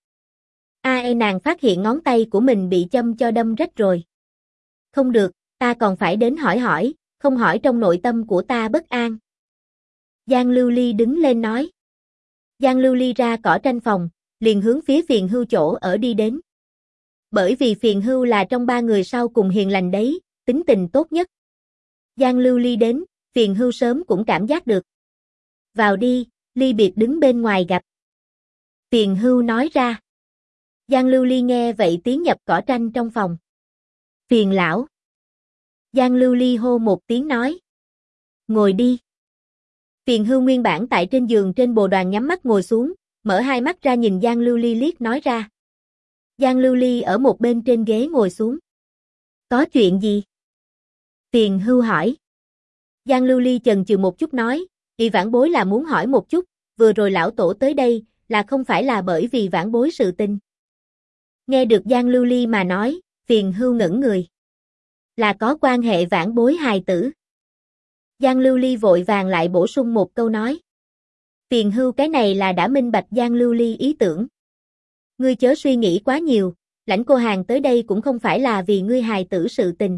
A: Nàng phát hiện ngón tay của mình bị châm cho đâm rách rồi. Không được, ta còn phải đến hỏi hỏi, không hỏi trong nội tâm của ta bất an. Giang Lưu Ly đứng lên nói. Giang Lưu Ly ra cỏ tranh phòng, liền hướng phía Phiền Hưu chỗ ở đi đến. Bởi vì Phiền Hưu là trong ba người sau cùng hiền lành đấy, tính tình tốt nhất. Giang Lưu Ly đến, Phiền Hưu sớm cũng cảm giác được. Vào đi, ly biệt đứng bên ngoài gặp. Phiền Hưu nói ra. Giang Lưu Ly nghe vậy tiến nhập cỏ tranh trong phòng. Phiền lão. Giang Lưu Ly hô một tiếng nói. Ngồi đi. Phiền Hưu nguyên bản tại trên giường trên bồ đoàn nhắm mắt ngồi xuống, mở hai mắt ra nhìn Giang Lưu Ly liếc nói ra. Giang Lưu Ly ở một bên trên ghế ngồi xuống. Có chuyện gì? Phiền Hưu hỏi. Giang Lưu Ly chần chừ một chút nói, vãn bối là muốn hỏi một chút, vừa rồi lão tổ tới đây, là không phải là bởi vì vãn bối sự tình. Nghe được Giang Lưu Ly mà nói, Phiền Hưu ngẩn người. Là có quan hệ vãn bối hài tử. Giang Lưu Ly vội vàng lại bổ sung một câu nói. Phiền Hưu cái này là đã minh bạch Giang Lưu Ly ý tưởng. Ngươi chớ suy nghĩ quá nhiều, Lãnh Cô Hàn tới đây cũng không phải là vì ngươi hài tử sự tình.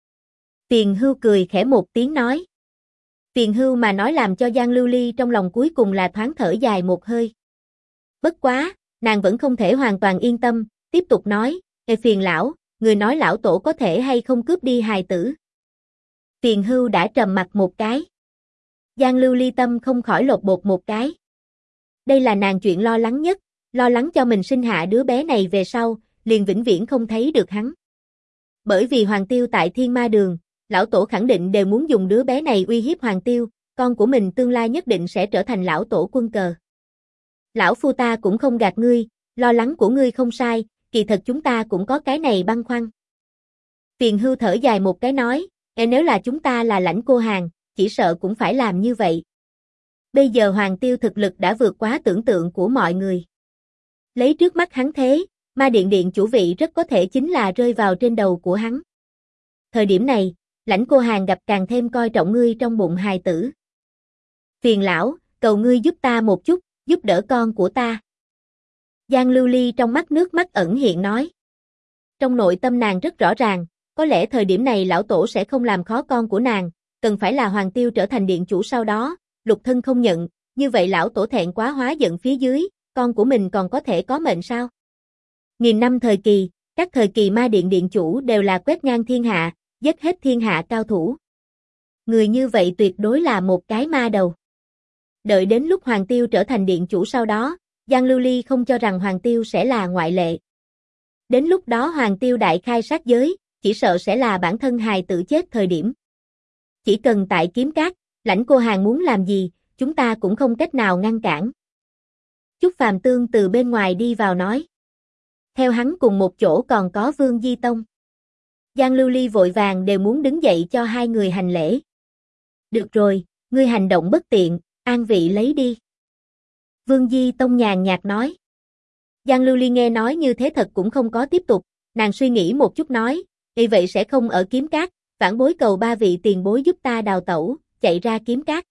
A: Phiền Hưu cười khẽ một tiếng nói. Phiền Hưu mà nói làm cho Giang Lưu Ly trong lòng cuối cùng là thoáng thở dài một hơi. Bất quá, nàng vẫn không thể hoàn toàn yên tâm, tiếp tục nói, Phiền lão, người nói lão tổ có thể hay không cướp đi hài tử. Phiền Hưu đã trầm mặt một cái. Giang Lưu Ly tâm không khỏi lột bột một cái. Đây là nàng chuyện lo lắng nhất, lo lắng cho mình sinh hạ đứa bé này về sau, liền vĩnh viễn không thấy được hắn. Bởi vì Hoàng Tiêu tại Thiên Ma Đường, lão tổ khẳng định đều muốn dùng đứa bé này uy hiếp Hoàng Tiêu, con của mình tương lai nhất định sẽ trở thành lão tổ quân cờ. Lão phu ta cũng không gạt ngươi, lo lắng của ngươi không sai, kỳ thật chúng ta cũng có cái này băn khoăn. Phiền Hưu thở dài một cái nói, nếu là chúng ta là Lãnh Cô Hàn, chỉ sợ cũng phải làm như vậy. Bây giờ Hoàng Tiêu thực lực đã vượt quá tưởng tượng của mọi người. Lấy trước mắt hắn thế, Ma Điện Điện chủ vị rất có thể chính là rơi vào trên đầu của hắn. Thời điểm này, Lãnh Cô Hàn gặp càng thêm coi trọng ngươi trong bụng hài tử. Phiền lão, cầu ngươi giúp ta một chút, giúp đỡ con của ta. Giang Lưu Ly trong mắt nước mắt ẩn hiện nói. Trong nội tâm nàng rất rõ ràng, có lẽ thời điểm này lão tổ sẽ không làm khó con của nàng, cần phải là Hoàng Tiêu trở thành điện chủ sau đó, lục thân không nhận, như vậy lão tổ thẹn quá hóa giận phía dưới, con của mình còn có thể có mệnh sao? Nghìn năm thời kỳ, các thời kỳ Ma Điện điện chủ đều là quét ngang thiên hạ, giết hết thiên hạ cao thủ. Người như vậy tuyệt đối là một cái ma đầu. Đợi đến lúc Hoàng Tiêu trở thành điện chủ sau đó, Giang Lưu Ly không cho rằng Hoàng Tiêu sẽ là ngoại lệ. Đến lúc đó Hoàng Tiêu đại khai sát giới, chỉ sợ sẽ là bản thân hài tử chết thời điểm. Chỉ cần tại Kiếm Cát, Lãnh Cô Hàn muốn làm gì, chúng ta cũng không cách nào ngăn cản. Chúc Phàm Tương từ bên ngoài đi vào nói. Theo hắn cùng một chỗ còn có Vương Di Tông. Giang Lưu Ly vội vàng đều muốn đứng dậy cho hai người hành lễ. Được rồi, ngươi hành động bất tiện, an vị lấy đi. Vương Di Tông nhàn nhạt nói. Giang Lưu Ly nghe nói như thế thật cũng không có tiếp tục, nàng suy nghĩ một chút nói, vậy sẽ không ở Kiếm Cát, vãn bối cầu ba vị tiền bối giúp ta đào tẩu, chạy ra Kiếm Cát.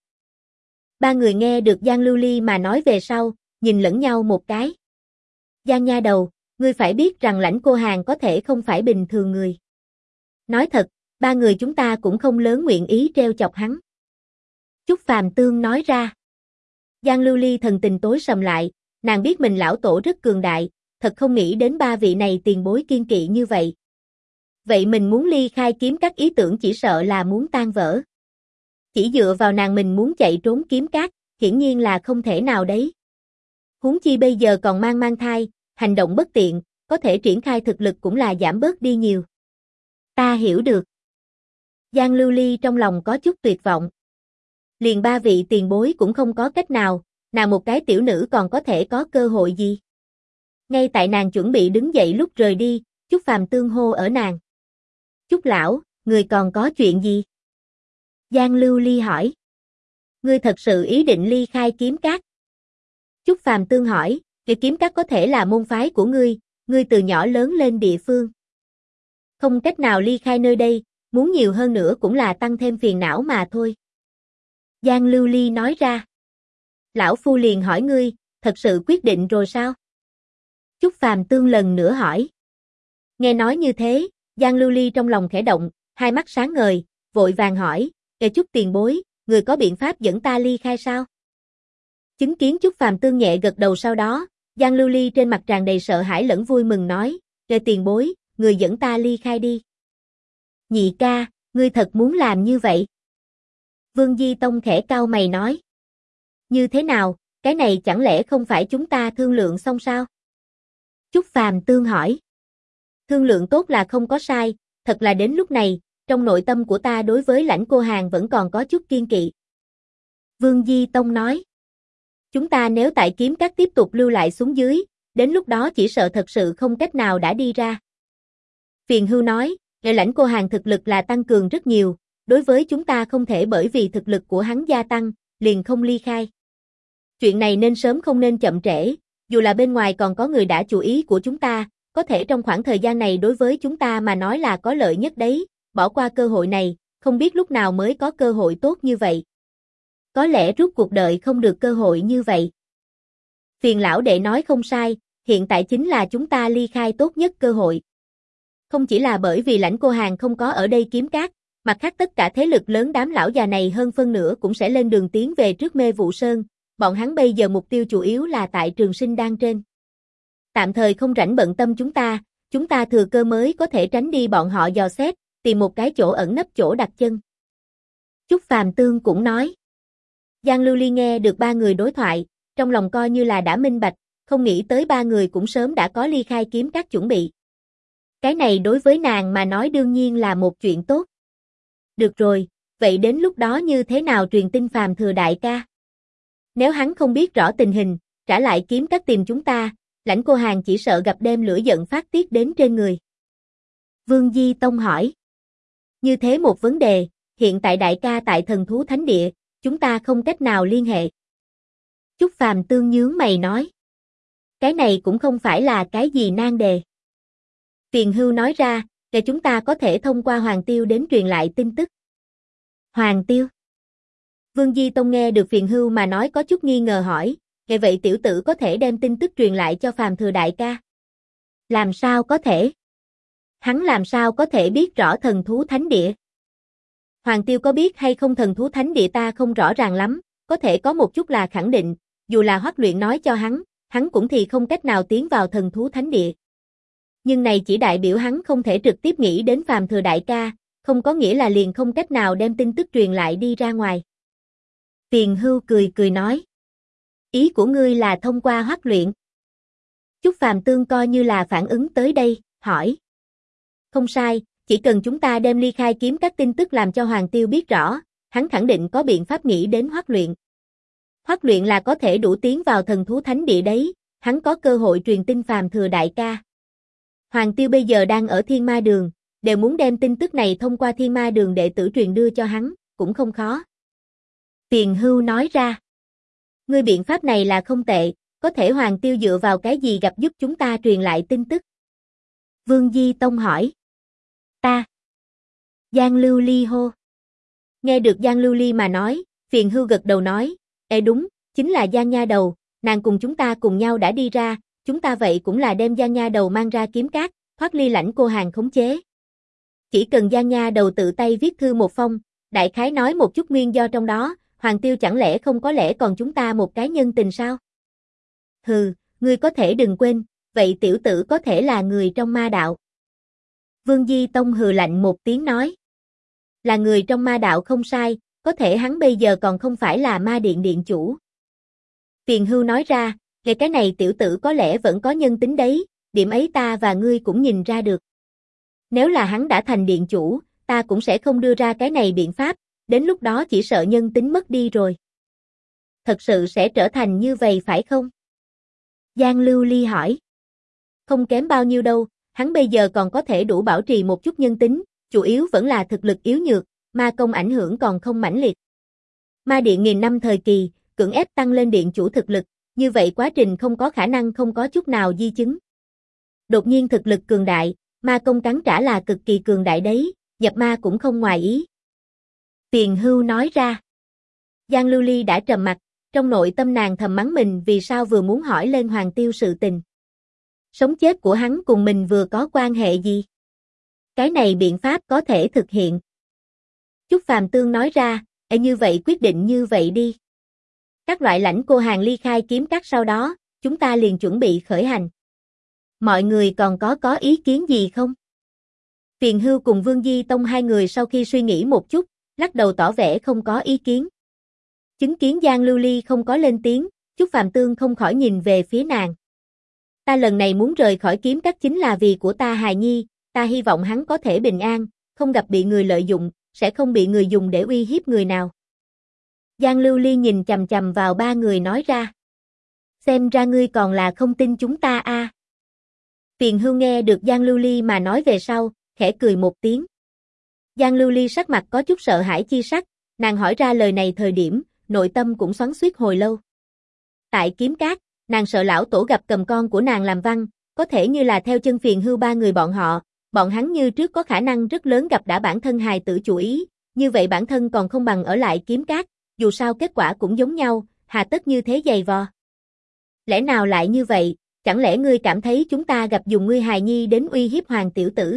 A: Ba người nghe được Giang Lưu Ly mà nói về sau, nhìn lẫn nhau một cái. Giang nha đầu, ngươi phải biết rằng Lãnh Cô Hàn có thể không phải bình thường người. Nói thật, ba người chúng ta cũng không lớn nguyện ý treo chọc hắn. Chúc Phàm Tương nói ra. Giang Lưu Ly thần tình tối sầm lại, nàng biết mình lão tổ rất cường đại, thật không nghĩ đến ba vị này tiền bối kiên kỵ như vậy. Vậy mình muốn ly khai kiếm các ý tưởng chỉ sợ là muốn tan vỡ. Chỉ dựa vào nàng mình muốn chạy trốn kiếm các, hiển nhiên là không thể nào đấy. Huống chi bây giờ còn mang thai, hành động bất tiện, có thể triển khai thực lực cũng là giảm bớt đi nhiều. Ta hiểu được. Giang Lưu Ly trong lòng có chút tuyệt vọng. Liền ba vị tiền bối cũng không có cách nào, nàng một cái tiểu nữ còn có thể có cơ hội gì. Ngay tại nàng chuẩn bị đứng dậy lúc rời đi, Chúc Phàm Tương hô ở nàng. Chúc lão, người còn có chuyện gì? Giang Lưu Ly hỏi. Ngươi thật sự ý định ly khai kiếm các? Chúc Phàm Tương hỏi, cái kiếm các có thể là môn phái của ngươi từ nhỏ lớn lên địa phương. Không cách nào ly khai nơi đây, muốn nhiều hơn nữa cũng là tăng thêm phiền não mà thôi. Giang Lưu Ly nói ra. Lão phu liền hỏi ngươi, thật sự quyết định rồi sao? Chúc Phàm Tương lần nữa hỏi. Nghe nói như thế, Giang Lưu Ly trong lòng khẽ động, hai mắt sáng ngời, vội vàng hỏi, Chúc tiền bối, người có biện pháp dẫn ta ly khai sao? Chứng kiến Chúc Phàm Tương nhẹ gật đầu sau đó, Giang Lưu Ly trên mặt tràn đầy sợ hãi lẫn vui mừng nói, tiền bối, người dẫn ta ly khai đi. Nhị ca, ngươi thật muốn làm như vậy? Vương Di Tông khẽ cau mày nói. Như thế nào, cái này chẳng lẽ không phải chúng ta thương lượng xong sao? Chúc Phàm Tương hỏi. Thương lượng tốt là không có sai, thật là đến lúc này, trong nội tâm của ta đối với Lãnh Cô Hàn vẫn còn có chút kiên kỵ. Vương Di Tông nói. Chúng ta nếu tại kiếm các tiếp tục lưu lại xuống dưới, đến lúc đó chỉ sợ thật sự không cách nào đã đi ra. Phiền Hưu nói, Lãnh Cô Hàn thực lực là tăng cường rất nhiều, đối với chúng ta không thể bởi vì thực lực của hắn gia tăng, liền không ly khai. Chuyện này nên sớm không nên chậm trễ, dù là bên ngoài còn có người đã chú ý của chúng ta, có thể trong khoảng thời gian này đối với chúng ta mà nói là có lợi nhất đấy, bỏ qua cơ hội này, không biết lúc nào mới có cơ hội tốt như vậy. Có lẽ rút cuộc đời không được cơ hội như vậy. Phiền lão đệ nói không sai, hiện tại chính là chúng ta ly khai tốt nhất cơ hội. Không chỉ là bởi vì Lãnh Cô Hàn không có ở đây kiếm các, mặt khác tất cả thế lực lớn đám lão già này hơn phân nửa cũng sẽ lên đường tiến về trước Mê Vụ Sơn, bọn hắn bây giờ mục tiêu chủ yếu là tại Trường Sinh Đan trên. Tạm thời không rảnh bận tâm chúng ta thừa cơ mới có thể tránh đi bọn họ dò xét, tìm một cái chỗ ẩn nấp chỗ đặt chân. Chúc Phàm Tương cũng nói. Giang Lưu Ly nghe được ba người đối thoại, trong lòng coi như là đã minh bạch, không nghĩ tới ba người cũng sớm đã có ly khai kiếm các chuẩn bị. Cái này đối với nàng mà nói đương nhiên là một chuyện tốt. Được rồi, vậy đến lúc đó như thế nào truyền tin Phàm Thừa đại ca? Nếu hắn không biết rõ tình hình, trả lại kiếm các tìm chúng ta, Lãnh Cô Hàn chỉ sợ gặp đem lửa giận phát tiết đến trên người. Vương Di Tông hỏi. Như thế một vấn đề, hiện tại đại ca tại Thần Thú Thánh Địa, chúng ta không cách nào liên hệ. Chúc Phàm Tương nhướng mày nói. Cái này cũng không phải là cái gì nan đề. Phiền Hưu nói ra, để chúng ta có thể thông qua Hoàng Tiêu đến truyền lại tin tức. Hoàng Tiêu? Vương Di Tông nghe được Phiền Hưu mà nói có chút nghi ngờ hỏi, vậy tiểu tử có thể đem tin tức truyền lại cho Phàm Thừa đại ca? Làm sao có thể? Hắn làm sao có thể biết rõ Thần Thú Thánh Địa? Hoàng Tiêu có biết hay không Thần Thú Thánh Địa ta không rõ ràng lắm, có thể có một chút là khẳng định, dù là Hoắc Luyện nói cho hắn cũng thì không cách nào tiến vào Thần Thú Thánh Địa. Nhưng này chỉ đại biểu hắn không thể trực tiếp nghĩ đến Phàm Thừa đại ca, không có nghĩa là liền không cách nào đem tin tức truyền lại đi ra ngoài. Tiền Hưu cười nói. Ý của ngươi là thông qua Hoắc Luyện. Chúc Phàm Tương coi như là phản ứng tới đây, hỏi. Không sai, chỉ cần chúng ta đem ly khai kiếm các tin tức làm cho Hoàng Tiêu biết rõ, hắn khẳng định có biện pháp nghĩ đến Hoắc Luyện. Hoắc Luyện là có thể đủ tiến vào Thần Thú Thánh Địa đấy, hắn có cơ hội truyền tin Phàm Thừa đại ca. Hoàng Tiêu bây giờ đang ở Thiên Ma Đường, đều muốn đem tin tức này thông qua Thiên Ma Đường đệ tử truyền đưa cho hắn, cũng không khó. Tiền Hưu nói ra. Ngươi biện pháp này là không tệ, có thể Hoàng Tiêu dựa vào cái gì gặp giúp chúng ta truyền lại tin tức? Vương Di Tông hỏi. Ta. Giang Lưu Ly hô. Nghe được Giang Lưu Ly mà nói, Phiền Hưu gật đầu nói, đúng, chính là Giang nha đầu, nàng cùng chúng ta cùng nhau đã đi ra, chúng ta vậy cũng là đem Giang nha đầu mang ra kiếm các, thoát ly Lãnh Cô Hàn khống chế. Chỉ cần Giang Nha Đầu tự tay viết thư một phong, đại khái nói một chút nguyên do trong đó, Hoàng Tiêu chẳng lẽ không có lẽ còn chúng ta một cái nhân tình sao? Hừ, ngươi có thể đừng quên, vậy tiểu tử có thể là người trong ma đạo. Vương Di Tông hừ lạnh một tiếng nói. Là người trong ma đạo không sai, có thể hắn bây giờ còn không phải là ma điện điện chủ. Tiền Hưu nói ra, cái này tiểu tử có lẽ vẫn có nhân tính đấy, điểm ấy ta và ngươi cũng nhìn ra được. Nếu là hắn đã thành điện chủ, ta cũng sẽ không đưa ra cái này biện pháp, đến lúc đó chỉ sợ nhân tính mất đi rồi. Thật sự sẽ trở thành như vậy phải không? Giang Lưu Ly hỏi. Không kém bao nhiêu đâu, hắn bây giờ còn có thể đủ bảo trì một chút nhân tính, chủ yếu vẫn là thực lực yếu nhược, ma công ảnh hưởng còn không mãnh liệt. Ma điện nghìn năm thời kỳ, cưỡng ép tăng lên điện chủ thực lực, như vậy quá trình không có khả năng không có chút nào di chứng. Đột nhiên thực lực cường đại, ma công cắn trả là cực kỳ cường đại đấy, nhập ma cũng không ngoài ý. Tiền Hưu nói ra. Giang Lưu Ly đã trầm mặt, trong nội tâm nàng thầm mắng mình vì sao vừa muốn hỏi lên Hoàng Tiêu sự tình. Sống chết của hắn cùng mình vừa có quan hệ gì? Cái này biện pháp có thể thực hiện. Chúc Phàm Tương nói ra, như vậy quyết định như vậy đi. Các loại lãnh cô hàng ly khai kiếm các sau đó, chúng ta liền chuẩn bị khởi hành. Mọi người còn có ý kiến gì không? Tiền Hưu cùng Vương Di Tông hai người sau khi suy nghĩ một chút, lắc đầu tỏ vẻ không có ý kiến. Chứng kiến Giang Lưu Ly không có lên tiếng, Chúc Phàm Tương không khỏi nhìn về phía nàng. Ta lần này muốn rời khỏi kiếm các chính là vì của ta hài nhi, ta hy vọng hắn có thể bình an, không gặp bị người lợi dụng, sẽ không bị người dùng để uy hiếp người nào. Giang Lưu Ly nhìn chằm chằm vào ba người nói ra. Xem ra ngươi còn là không tin chúng ta a. Tiền Hưu nghe được Giang Lưu Ly mà nói về sau, khẽ cười một tiếng. Giang Lưu Ly sắc mặt có chút sợ hãi chi sắc, nàng hỏi ra lời này thời điểm, nội tâm cũng xoắn xuýt hồi lâu. Tại kiếm cát, nàng sợ lão tổ gặp cầm con của nàng làm văn, có thể như là theo chân Phiền Hưu ba người bọn hắn như trước có khả năng rất lớn gặp đã bản thân hài tử chủ ý, như vậy bản thân còn không bằng ở lại kiếm cát, dù sao kết quả cũng giống nhau, hà tất như thế dày vò. Lẽ nào lại như vậy, chẳng lẽ ngươi cảm thấy chúng ta gặp dùng ngươi hài nhi đến uy hiếp hoàng tiểu tử?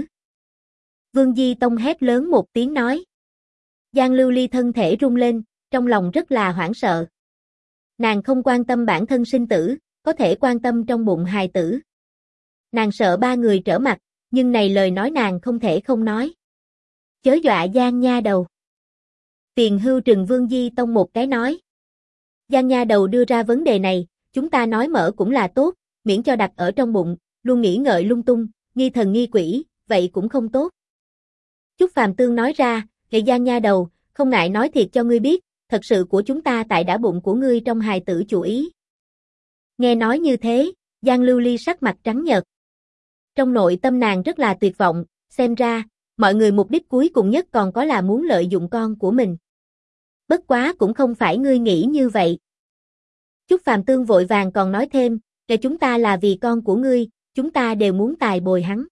A: Vương Di Tông hét lớn một tiếng nói. Giang Lưu Ly thân thể rung lên, trong lòng rất là hoảng sợ. Nàng không quan tâm bản thân sinh tử, có thể quan tâm trong bụng hài tử. Nàng sợ ba người trở mặt, nhưng này lời nói nàng không thể không nói. Chớ dọa Giang Nha Đầu. Tiền Hưu trừng Vương Di Tông một cái nói. Giang Nha Đầu đưa ra vấn đề này, chúng ta nói mở cũng là tốt, miễn cho đặt ở trong bụng, luôn nghĩ ngợi lung tung, nghi thần nghi quỷ, vậy cũng không tốt. Chúc Phàm Tương nói ra, Nghệ Giang Nha Đầu, không ngại nói thiệt cho ngươi biết, thật sự của chúng ta tại đã bụng của ngươi trong hài tử chủ ý. Nghe nói như thế, Giang Lưu Ly sắc mặt trắng nhợt. Trong nội tâm nàng rất là tuyệt vọng, xem ra, mọi người mục đích cuối cùng nhất còn có là muốn lợi dụng con của mình. Bất quá cũng không phải ngươi nghĩ như vậy. Chúc Phàm Tương vội vàng còn nói thêm, để chúng ta là vì con của ngươi, chúng ta đều muốn tài bồi hắn.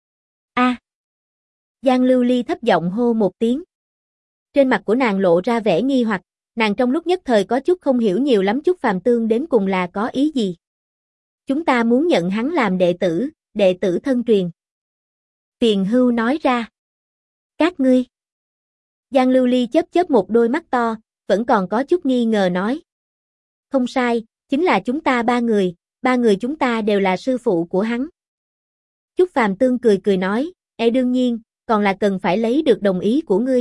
A: A. Giang Lưu Ly thấp giọng hô một tiếng. Trên mặt của nàng lộ ra vẻ nghi hoặc, nàng trong lúc nhất thời có chút không hiểu nhiều lắm Chúc Phàm Tương đến cùng là có ý gì. Chúng ta muốn nhận hắn làm đệ tử thân truyền. Tiền Hưu nói ra. Các ngươi. Giang Lưu Ly chớp chớp một đôi mắt to, vẫn còn có chút nghi ngờ nói. Không sai, chính là chúng ta ba người chúng ta đều là sư phụ của hắn. Chúc Phàm Tương cười cười nói, đương nhiên, còn là cần phải lấy được đồng ý của ngươi.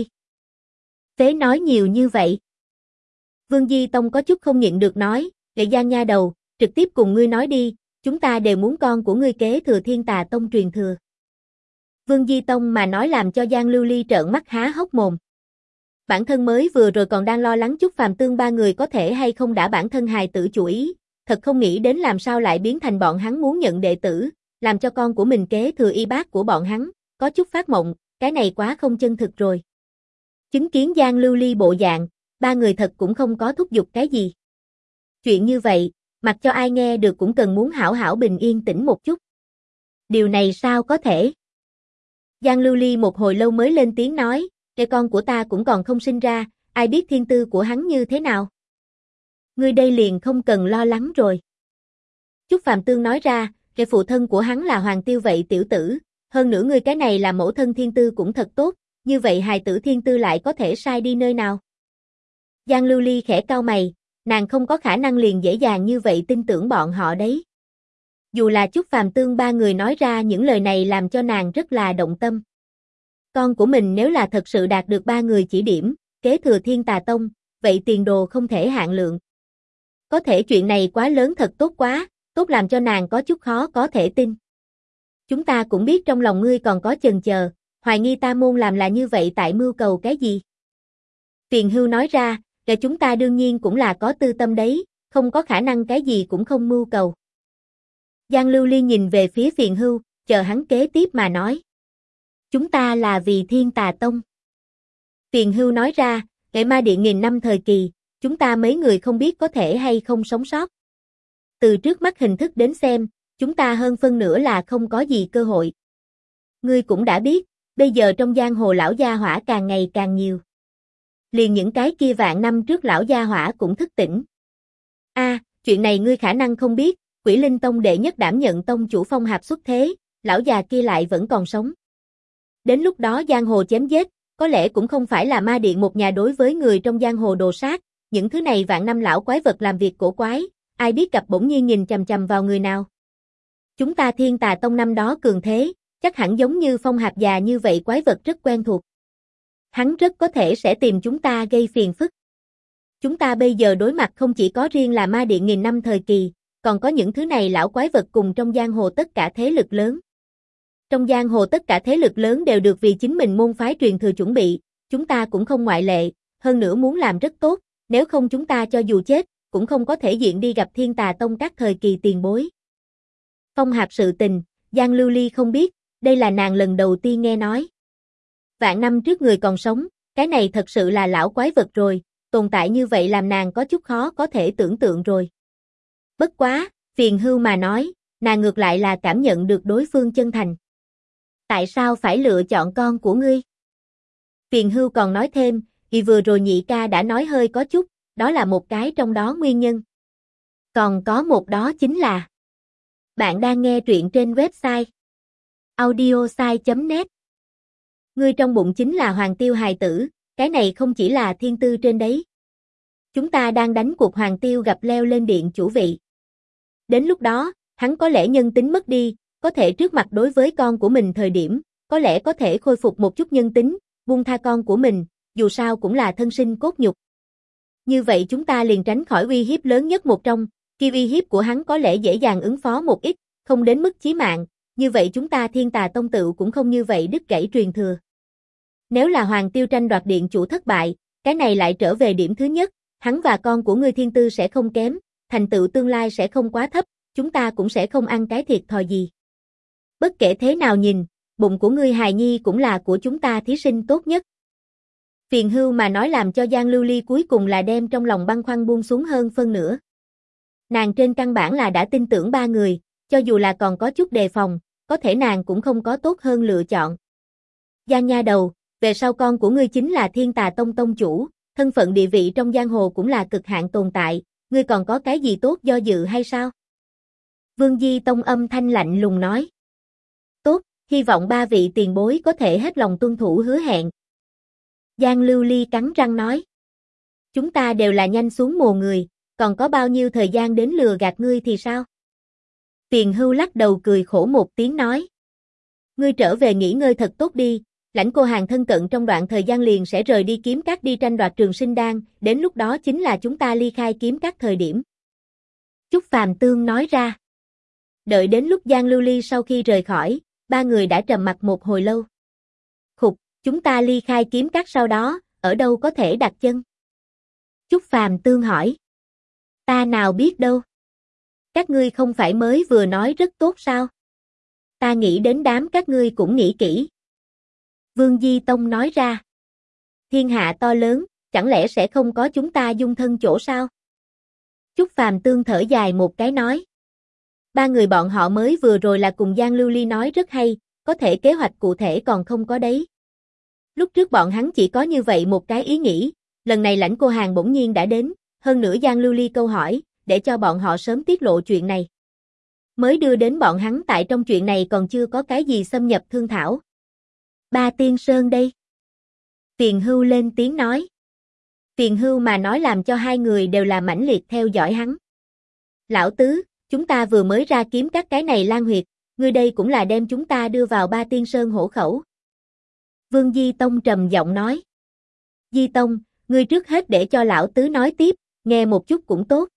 A: Phế nói nhiều như vậy. Vương Di Tông có chút không nhịn được nói, Giang Nha Đầu, trực tiếp cùng ngươi nói đi, chúng ta đều muốn con của ngươi kế thừa Thiên Tà Tông truyền thừa. Vương Di Tông mà nói làm cho Giang Lưu Ly trợn mắt há hốc mồm. Bản thân mới vừa rồi còn đang lo lắng Chúc Phàm Tương ba người có thể hay không đã bản thân hài tử chủ ý, thật không nghĩ đến làm sao lại biến thành bọn hắn muốn nhận đệ tử, làm cho con của mình kế thừa y bát của bọn hắn, có chút phát mộng, cái này quá không chân thực rồi. Chứng kiến Giang Lưu Ly bộ dạng, ba người thật cũng không có thúc giục cái gì. Chuyện như vậy, mặc cho ai nghe được cũng cần muốn hảo hảo bình yên tĩnh một chút. Điều này sao có thể? Giang Lưu Ly một hồi lâu mới lên tiếng nói, con của ta cũng còn không sinh ra, ai biết thiên tư của hắn như thế nào? Ngươi đây liền không cần lo lắng rồi. Chúc Phàm Tương nói ra, phụ thân của hắn là Hoàng Tiêu vậy tiểu tử, hơn nữa ngươi cái này là mẫu thân thiên tư cũng thật tốt, như vậy hài tử thiên tư lại có thể sai đi nơi nào? Giang Lưu Ly khẽ cau mày, nàng không có khả năng liền dễ dàng như vậy tin tưởng bọn họ đấy. Dù là Chúc Phàm Tương ba người nói ra những lời này làm cho nàng rất là động tâm. Con của mình nếu là thật sự đạt được ba người chỉ điểm, kế thừa Thiên Tà Tông, vậy tiền đồ không thể hạn lượng. Có thể chuyện này quá lớn thật tốt quá, tốt làm cho nàng có chút khó có thể tin. Chúng ta cũng biết trong lòng ngươi còn có chần chờ, hoài nghi ta môn làm là như vậy tại mưu cầu cái gì? Phiền Hưu nói ra, để chúng ta đương nhiên cũng là có tư tâm đấy, không có khả năng cái gì cũng không mưu cầu. Giang Lưu Ly nhìn về phía Phiền Hưu, chờ hắn kế tiếp mà nói. Chúng ta là vì Thiên Tà Tông. Phiền Hưu nói ra, Nghệ Ma Điện nghìn năm thời kỳ, chúng ta mấy người không biết có thể hay không sống sót. Từ trước mắt hình thức đến xem, chúng ta hơn phân nửa là không có gì cơ hội. Ngươi cũng đã biết, bây giờ trong giang hồ lão gia hỏa càng ngày càng nhiều. Liền những cái kia vạn năm trước lão gia hỏa cũng thức tỉnh. Chuyện này ngươi khả năng không biết, Quỷ Linh Tông đệ nhất đảm nhận tông chủ Phong Hạp xuất thế, lão già kia lại vẫn còn sống. Đến lúc đó giang hồ chém giết, có lẽ cũng không phải là ma điện một nhà đối với người trong giang hồ đồ sát, những thứ này vạn năm lão quái vật làm việc cổ quái, ai biết gặp bỗng nhiên nhìn chằm chằm vào người nào. Chúng ta Thiên Tà Tông năm đó cường thế, chắc hẳn giống như Phong Hạp già như vậy quái vật rất quen thuộc. Hắn rất có thể sẽ tìm chúng ta gây phiền phức. Chúng ta bây giờ đối mặt không chỉ có riêng là ma điện nghìn năm thời kỳ, còn có những thứ này lão quái vật cùng trong giang hồ tất cả thế lực lớn. Trong giang hồ tất cả thế lực lớn đều được vì chính mình môn phái truyền thừa chuẩn bị, chúng ta cũng không ngoại lệ, hơn nữa muốn làm rất tốt, nếu không chúng ta cho dù chết, cũng không có thể diện đi gặp Thiên Tà Tông các thời kỳ tiền bối. Phong Hạp sự tình, Giang Lưu Ly không biết, đây là nàng lần đầu tiên nghe nói. Vạn năm trước người còn sống, cái này thật sự là lão quái vật rồi, tồn tại như vậy làm nàng có chút khó có thể tưởng tượng rồi. Bất quá, Phiền Hưu mà nói, nàng ngược lại là cảm nhận được đối phương chân thành. Tại sao phải lựa chọn con của ngươi? Phiền Hưu còn nói thêm, vì vừa rồi nhị ca đã nói hơi có chút, đó là một cái trong đó nguyên nhân. Còn có một đó chính là bạn đang nghe truyện trên website audiosai.net. Ngươi trong bụng chính là Hoàng Tiêu hài tử, cái này không chỉ là thiên tư trên đấy. Chúng ta đang đánh cuộc Hoàng Tiêu gặp leo lên điện chủ vị. Đến lúc đó, hắn có lẽ nhân tính mất đi, có thể trước mặt đối với con của mình thời điểm, có lẽ có thể khôi phục một chút nhân tính, buông tha con của mình, dù sao cũng là thân sinh cốt nhục. Như vậy chúng ta liền tránh khỏi uy hiếp lớn nhất một trong, khi uy hiếp của hắn có lẽ dễ dàng ứng phó một ít, không đến mức chí mạng, như vậy chúng ta Thiên Tà Tông tự cũng không như vậy đứt gãy truyền thừa. Nếu là Hoàng Tiêu tranh đoạt điện chủ thất bại, cái này lại trở về điểm thứ nhất, hắn và con của ngươi thiên tư sẽ không kém, thành tựu tương lai sẽ không quá thấp, chúng ta cũng sẽ không ăn cái thiệt thòi gì. Bất kể thế nào nhìn, bụng của ngươi hài nhi cũng là của chúng ta thí sinh tốt nhất. Phiền Hưu mà nói làm cho Giang Lưu Ly cuối cùng là đem trong lòng băn khoăn buông xuống hơn phân nửa. Nàng trên căn bản là đã tin tưởng ba người, cho dù là còn có chút đề phòng, có thể nàng cũng không có tốt hơn lựa chọn. Giang nha đầu, về sau con của ngươi chính là Thiên Tà Tông tông chủ, thân phận địa vị trong giang hồ cũng là cực hạn tồn tại, ngươi còn có cái gì tốt do dự hay sao? Vương Di Tông âm thanh lạnh lùng nói. Tốt, hy vọng ba vị tiền bối có thể hết lòng tuân thủ hứa hẹn. Giang Lưu Ly cắn răng nói. Chúng ta đều là nhanh xuống mồ người, còn có bao nhiêu thời gian đến lừa gạt ngươi thì sao? Phiền Hưu lắc đầu cười khổ một tiếng nói. Ngươi trở về nghỉ ngơi thật tốt đi, Lãnh Cô Hàn thân cận trong đoạn thời gian liền sẽ rời đi kiếm các đi tranh đoạt Trường Sinh Đan, đến lúc đó chính là chúng ta ly khai kiếm các thời điểm. Chúc Phàm Tương nói ra. Đợi đến lúc Giang Lưu Ly sau khi rời khỏi, ba người đã trầm mặc một hồi lâu. Khục, chúng ta ly khai kiếm các sau đó, ở đâu có thể đặt chân? Chúc Phàm Tương hỏi. Ta nào biết đâu. Các ngươi không phải mới vừa nói rất tốt sao? Ta nghĩ đến đám các ngươi cũng nghĩ kỹ. Vương Di Tông nói ra. Thiên hạ to lớn, chẳng lẽ sẽ không có chúng ta dung thân chỗ sao? Chúc Phàm Tương thở dài một cái nói. Ba người bọn họ mới vừa rồi là cùng Giang Lưu Ly nói rất hay, có thể kế hoạch cụ thể còn không có đấy. Lúc trước bọn hắn chỉ có như vậy một cái ý nghĩ, lần này Lãnh Cô Hàn bỗng nhiên đã đến, hơn nữa Giang Lưu Ly câu hỏi, để cho bọn họ sớm tiết lộ chuyện này. mới đưa đến bọn hắn tại trong chuyện này còn chưa có cái gì xâm nhập thương thảo. Ba Tiên Sơn đây. Tiền Hưu lên tiếng nói. Tiền Hưu mà nói làm cho hai người đều là mãnh liệt theo dõi hắn. Lão tứ, chúng ta vừa mới ra kiếm các cái này lan huyệt, ngươi đây cũng là đem chúng ta đưa vào Ba Tiên Sơn hổ khẩu. Vương Di Tông trầm giọng nói. Di Tông, ngươi trước hết để cho lão tứ nói tiếp, nghe một chút cũng tốt.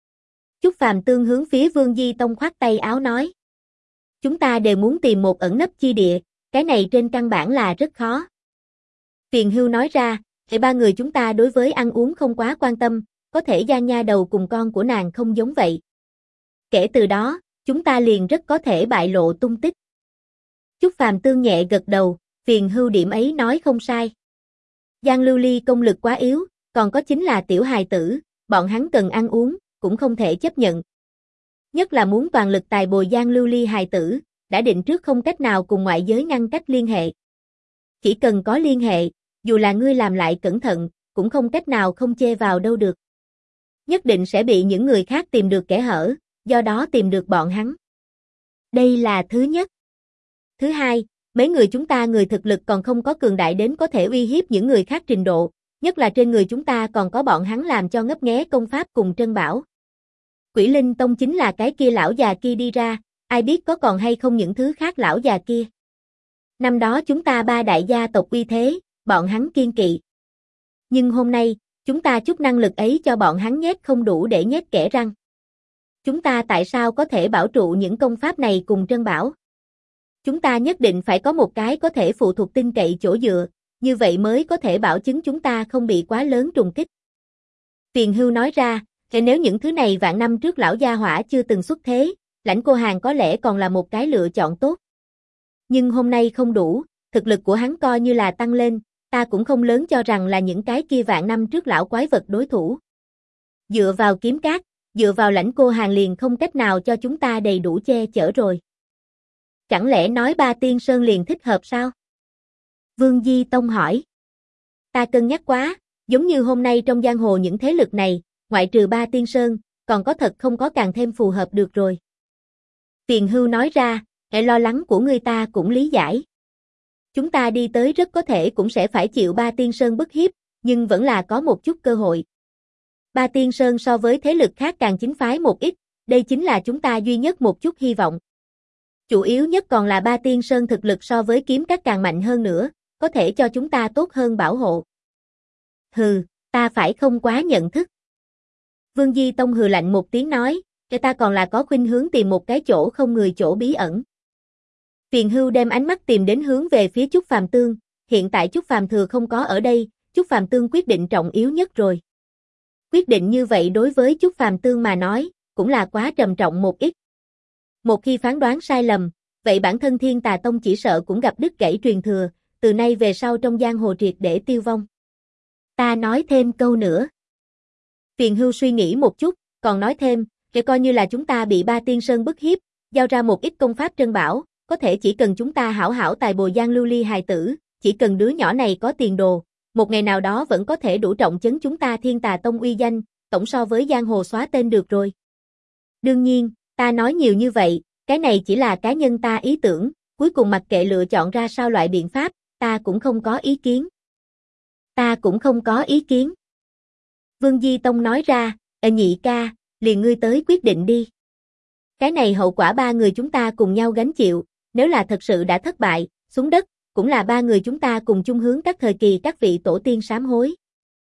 A: Chúc Phàm Tương hướng phía Vương Di Tông khoát tay áo nói. Chúng ta đều muốn tìm một ẩn nấp chi địa, cái này trên căn bản là rất khó. Tiền Hưu nói ra, thì ba người chúng ta đối với ăn uống không quá quan tâm, có thể Giang nha đầu cùng con của nàng không giống vậy. Kể từ đó, chúng ta liền rất có thể bại lộ tung tích. Chúc Phàm Tương nhẹ gật đầu, Tiền Hưu điểm ấy nói không sai. Giang Lưu Ly công lực quá yếu, còn có chính là tiểu hài tử, bọn hắn cần ăn uống, cũng không thể chấp nhận. Nhất là muốn toàn lực tài bồi Giang Lưu Ly hài tử, đã định trước không cách nào cùng ngoại giới ngăn cách liên hệ. Chỉ cần có liên hệ, dù là ngươi làm lại cẩn thận, cũng không cách nào không chê vào đâu được. Nhất định sẽ bị những người khác tìm được kẽ hở, do đó tìm được bọn hắn. Đây là thứ nhất. Thứ hai, mấy người chúng ta người thực lực còn không có cường đại đến có thể uy hiếp những người khác trình độ, nhất là trên người chúng ta còn có bọn hắn làm cho ngấp nghé công pháp cùng Trân Bảo. Quỷ Linh Tông chính là cái kia lão già kia đi ra, ai biết có còn hay không những thứ khác lão già kia. Năm đó chúng ta ba đại gia tộc uy thế, bọn hắn kiên kỵ. Nhưng hôm nay, chúng ta chút năng lực ấy cho bọn hắn nhét không đủ để nhét kẽ răng. Chúng ta tại sao có thể bảo trụ những công pháp này cùng Trân Bảo? Chúng ta nhất định phải có một cái có thể phụ thuộc tin cậy chỗ dựa, như vậy mới có thể bảo chứng chúng ta không bị quá lớn trùng kích. Tiền Hưu nói ra, thế nếu những thứ này vạn năm trước lão gia hỏa chưa từng xuất thế, Lãnh Cô Hàn có lẽ còn là một cái lựa chọn tốt. Nhưng hôm nay không đủ, thực lực của hắn coi như là tăng lên, ta cũng không lớn cho rằng là những cái kia vạn năm trước lão quái vật đối thủ. Dựa vào kiếm cát, dựa vào Lãnh Cô Hàn liền không cách nào cho chúng ta đầy đủ che chở rồi. Chẳng lẽ nói Ba Tiên Sơn liền thích hợp sao? Vương Di Tông hỏi. Ta cân nhắc quá, giống như hôm nay trong giang hồ những thế lực này, ngoại trừ Ba Tiên Sơn, còn có thật không có càng thêm phù hợp được rồi. Tiền Hưu nói ra, hệ lo lắng của người ta cũng lý giải. Chúng ta đi tới rất có thể cũng sẽ phải chịu Ba Tiên Sơn bức hiếp, nhưng vẫn là có một chút cơ hội. Ba Tiên Sơn so với thế lực khác càng chính phái một ít, đây chính là chúng ta duy nhất một chút hy vọng. Chủ yếu nhất còn là Ba Tiên Sơn thực lực so với kiếm các càng mạnh hơn nữa, có thể cho chúng ta tốt hơn bảo hộ. Hừ, ta phải không quá nhận thức. Vương Di Tông hừ lạnh một tiếng nói, cho ta còn là có khuynh hướng tìm một cái chỗ không người chỗ bí ẩn. Tiền Hưu đem ánh mắt tìm đến hướng về phía Chúc Phàm Tương, hiện tại Chúc Phàm Thừa không có ở đây, Chúc Phàm Tương quyết định trọng yếu nhất rồi. Quyết định như vậy đối với Chúc Phàm Tương mà nói, cũng là quá trầm trọng một ít. Một khi phán đoán sai lầm, vậy bản thân Thiên Tà Tông chỉ sợ cũng gặp đứt gãy truyền thừa, từ nay về sau trong giang hồ triệt để tiêu vong. Ta nói thêm câu nữa. Tiền Hưu suy nghĩ một chút, còn nói thêm, để coi như là chúng ta bị Ba Tiên Sơn bức hiếp, giao ra một ít công pháp Trân Bảo, có thể chỉ cần chúng ta hảo hảo tài bồi Giang Lưu Ly hài tử, chỉ cần đứa nhỏ này có tiền đồ, một ngày nào đó vẫn có thể đủ trọng chấn chúng ta Thiên Tà Tông uy danh, tổng so với giang hồ xóa tên được rồi. Đương nhiên, ta nói nhiều như vậy, cái này chỉ là cá nhân ta ý tưởng, cuối cùng mặc kệ lựa chọn ra sao loại biện pháp, ta cũng không có ý kiến. Ta cũng không có ý kiến. Vương Di Tông nói ra, nhị ca, liền ngươi tới quyết định đi. Cái này hậu quả ba người chúng ta cùng nhau gánh chịu, nếu là thật sự đã thất bại, xuống đất, cũng là ba người chúng ta cùng chung hướng các thời kỳ các vị tổ tiên sám hối.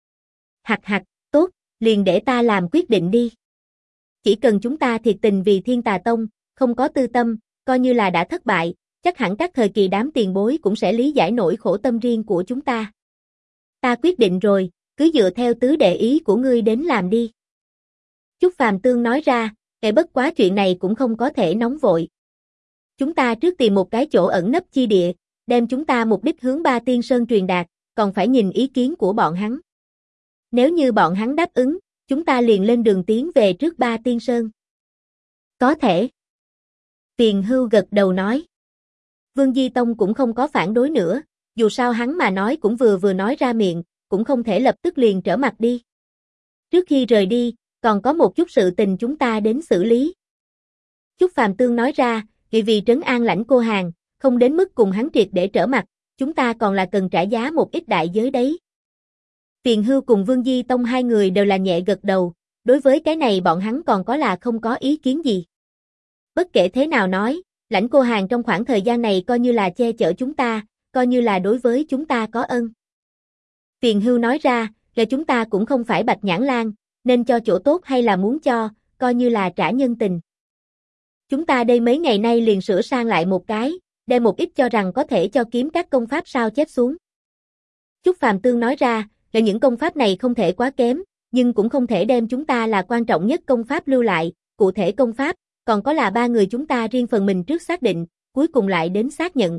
A: Hặc, tốt, liền để ta làm quyết định đi. Chỉ cần chúng ta thiệt tình vì Thiên Tà Tông, không có tư tâm, coi như là đã thất bại, chắc hẳn các thời kỳ đám tiền bối cũng sẽ lý giải nỗi khổ tâm riêng của chúng ta. Ta quyết định rồi, cứ dựa theo tứ đệ ý của ngươi đến làm đi. Chúc Phàm Tương nói ra, bất quá chuyện này cũng không có thể nóng vội. Chúng ta trước tìm một cái chỗ ẩn nấp chi địa, đem chúng ta mục đích hướng Ba Tiên Sơn truyền đạt, còn phải nhìn ý kiến của bọn hắn. Nếu như bọn hắn đáp ứng, chúng ta liền lên đường tiến về trước Ba Tiên Sơn. Có thể. Tiền Hưu gật đầu nói. Vương Di Tông cũng không có phản đối nữa, dù sao hắn mà nói cũng vừa nói ra miệng, cũng không thể lập tức liền trở mặt đi. Trước khi rời đi, còn có một chút sự tình chúng ta đến xử lý. Chúc Phàm Tương nói ra, vì trấn an Lãnh Cô Hàn, không đến mức cùng hắn triệt để trở mặt, chúng ta còn là cần trả giá một ít đại giới đấy. Tiền Hưu cùng Vương Di Tông hai người đều là nhẹ gật đầu, đối với cái này bọn hắn còn có là không có ý kiến gì. Bất kể thế nào nói, Lãnh Cô Hàn trong khoảng thời gian này coi như là che chở chúng ta, coi như là đối với chúng ta có ân. Tiền Hưu nói ra, là chúng ta cũng không phải Bạch Nhãn Lang, nên cho chỗ tốt hay là muốn cho, coi như là trả nhân tình. Chúng ta đây mấy ngày nay liền sửa sang lại một cái, đem một ít cho rằng có thể cho kiếm các công pháp sao chép xuống. Chúc Phàm Tương nói ra, là những công pháp này không thể quá kém, nhưng cũng không thể đem chúng ta là quan trọng nhất công pháp lưu lại, cụ thể công pháp, còn có là ba người chúng ta riêng phần mình trước xác định, cuối cùng lại đến xác nhận.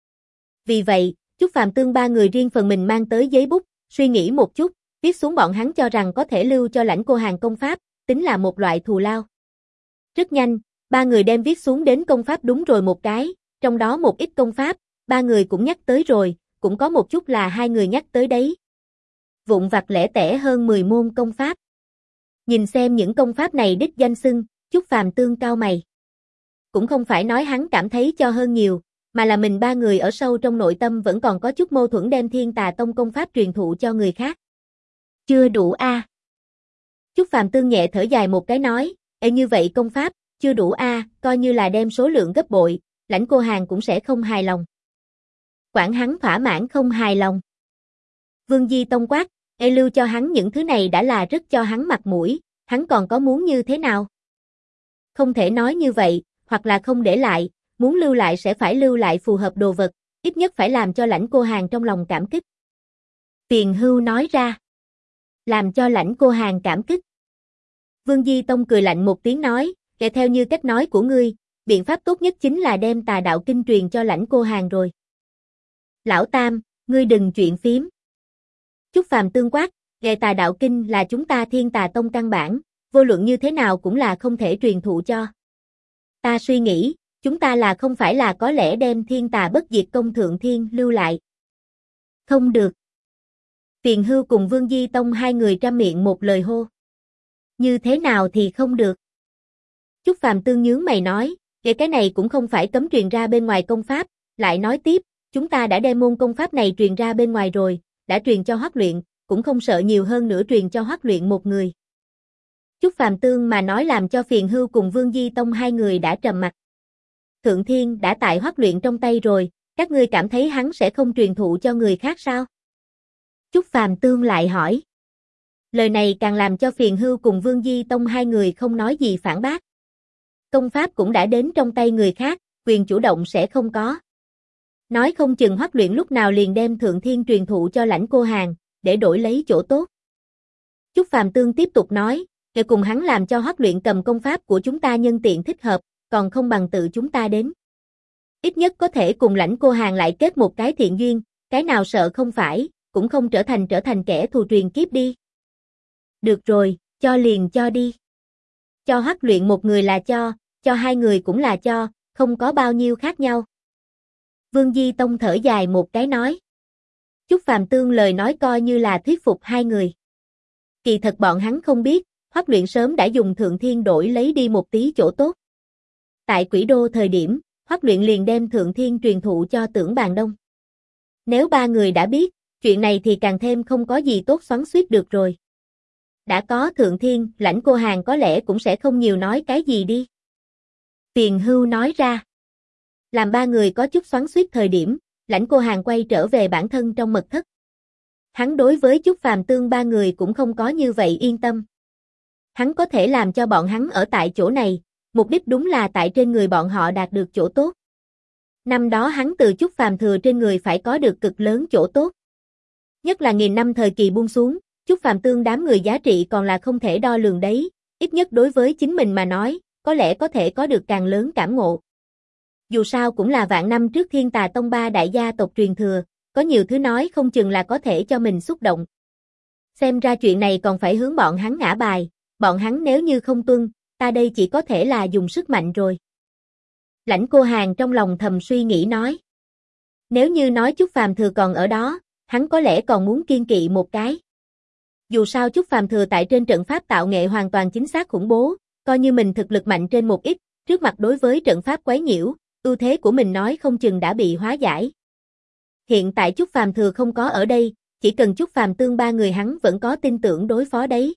A: Vì vậy, Chúc Phàm Tương ba người riêng phần mình mang tới giấy bút, suy nghĩ một chút, viết xuống bọn hắn cho rằng có thể lưu cho Lãnh Cô Hàn công pháp, tính là một loại thù lao. Rất nhanh, ba người đem viết xuống đến công pháp đúng rồi một cái, trong đó một ít công pháp, ba người cũng nhắc tới rồi, cũng có một chút là hai người nhắc tới đấy. Vụn vặt lẻ tẻ hơn 10 môn công pháp. Nhìn xem những công pháp này đích danh xưng, Chúc Phàm Tương cau mày. Cũng không phải nói hắn cảm thấy cho hơn nhiều, mà là mình ba người ở sâu trong nội tâm vẫn còn có chút mâu thuẫn đem Thiên Tà Tông công pháp truyền thụ cho người khác. Chưa đủ a. Chúc Phàm Tương nhẹ thở dài một cái nói, như vậy công pháp, chưa đủ a, coi như là đem số lượng gấp bội, Lãnh Cô Hàn cũng sẽ không hài lòng. Quản hắn thỏa mãn không hài lòng. Vương Di Tông quát, lưu cho hắn những thứ này đã là rất cho hắn mặt mũi, hắn còn có muốn như thế nào? Không thể nói như vậy, hoặc là không để lại, muốn lưu lại sẽ phải lưu lại phù hợp đồ vật, ít nhất phải làm cho Lãnh Cô Hàn trong lòng cảm kích. Tiền Hưu nói ra. Làm cho Lãnh Cô Hàn cảm kích. Vương Di Tông cười lạnh một tiếng nói, theo như cách nói của ngươi, biện pháp tốt nhất chính là đem Tà Đạo Kinh truyền cho Lãnh Cô Hàn rồi. Lão Tam, ngươi đừng chuyện phiếm. Chúc Phàm Tương quát, Tà Đạo Kinh là chúng ta Thiên Tà Tông căn bản, vô luận như thế nào cũng là không thể truyền thụ cho. Ta suy nghĩ, chúng ta là không phải là có lẽ đem Thiên Tà Bất Diệt Công Thượng Thiên lưu lại. Không được. Tiền Hưu cùng Vương Di Tông hai người trăm miệng một lời hô. Như thế nào thì không được. Chúc Phàm Tương nhướng mày nói, cái này cũng không phải cấm truyền ra bên ngoài công pháp, lại nói tiếp, chúng ta đã đem môn công pháp này truyền ra bên ngoài rồi, đã truyền cho Hoắc Luyện, cũng không sợ nhiều hơn nữa truyền cho Hoắc Luyện một người. Chúc Phàm Tương mà nói làm cho Tiền Hưu cùng Vương Di Tông hai người đã trầm mặt. Thượng Thiên đã tại Hoắc Luyện trong tay rồi, các ngươi cảm thấy hắn sẽ không truyền thụ cho người khác sao? Chúc Phàm Tương lại hỏi. Lời này càng làm cho Tiền Hưu cùng Vương Di Tông hai người không nói gì phản bác. Công pháp cũng đã đến trong tay người khác, quyền chủ động sẽ không có. Nói không chừng Hoắc Luyện lúc nào liền đem Thượng Thiên truyền thụ cho Lãnh Cô Hàn, để đổi lấy chỗ tốt. Chúc Phàm Tương tiếp tục nói, để cùng hắn làm cho Hoắc Luyện cầm công pháp của chúng ta nhân tiện thích hợp, còn không bằng tự chúng ta đến. Ít nhất có thể cùng Lãnh Cô Hàn lại kết một cái thiện duyên, cái nào sợ không phải, cũng không trở thành kẻ thù truyền kiếp đi. Được rồi, cho liền cho đi. Cho Hoắc Luyện một người là cho hai người cũng là cho, không có bao nhiêu khác nhau. Vương Di Tông thở dài một cái nói. Chúc Phàm Tương lời nói coi như là thuyết phục hai người. Kỳ thật bọn hắn không biết, Hoắc Luyện sớm đã dùng Thượng Thiên đổi lấy đi một tí chỗ tốt. Tại Quỷ Đô thời điểm, Hoắc Luyện liền đem Thượng Thiên truyền thụ cho Tưởng Bàn Đông. Nếu ba người đã biết, chuyện này thì càng thêm không có gì tốt xoắn xuýt được rồi. Đã có Thượng Thiên, Lãnh Cô Hàn có lẽ cũng sẽ không nhiều nói cái gì đi. Tiền Hưu nói ra. Làm ba người có chút xoắn xuýt thời điểm, Lãnh Cô Hàn quay trở về bản thân trong mật thất. Hắn đối với Chúc Phàm Tương ba người cũng không có như vậy yên tâm. Hắn có thể làm cho bọn hắn ở tại chỗ này, mục đích đúng là tại trên người bọn họ đạt được chỗ tốt. Năm đó hắn từ Chúc Phàm Thừa trên người phải có được cực lớn chỗ tốt. Nhất là 1000 năm thời kỳ buông xuống, Chúc Phàm Tương đám người giá trị còn là không thể đo lường đấy, ít nhất đối với chính mình mà nói, có lẽ có thể có được càng lớn cảm ngộ. Dù sao cũng là vạn năm trước Thiên Tà Tông ba đại gia tộc truyền thừa, có nhiều thứ nói không chừng là có thể cho mình xúc động. Xem ra chuyện này còn phải hướng bọn hắn ngã bài, bọn hắn nếu như không tuân, ta đây chỉ có thể là dùng sức mạnh rồi. Lãnh Cô Hàn trong lòng thầm suy nghĩ nói. Nếu như nói Chúc Phàm Thừa còn ở đó, hắn có lẽ còn muốn kiên kỵ một cái. Dù sao Chúc Phàm Thừa tại trên trận pháp tạo nghệ hoàn toàn chính xác khủng bố, coi như mình thực lực mạnh trên một ít, trước mặt đối với trận pháp quấy nhiễu, ưu thế của mình nói không chừng đã bị hóa giải. Hiện tại Chúc Phàm Thừa không có ở đây, chỉ cần Chúc Phàm Tương ba người hắn vẫn có tin tưởng đối phó đấy.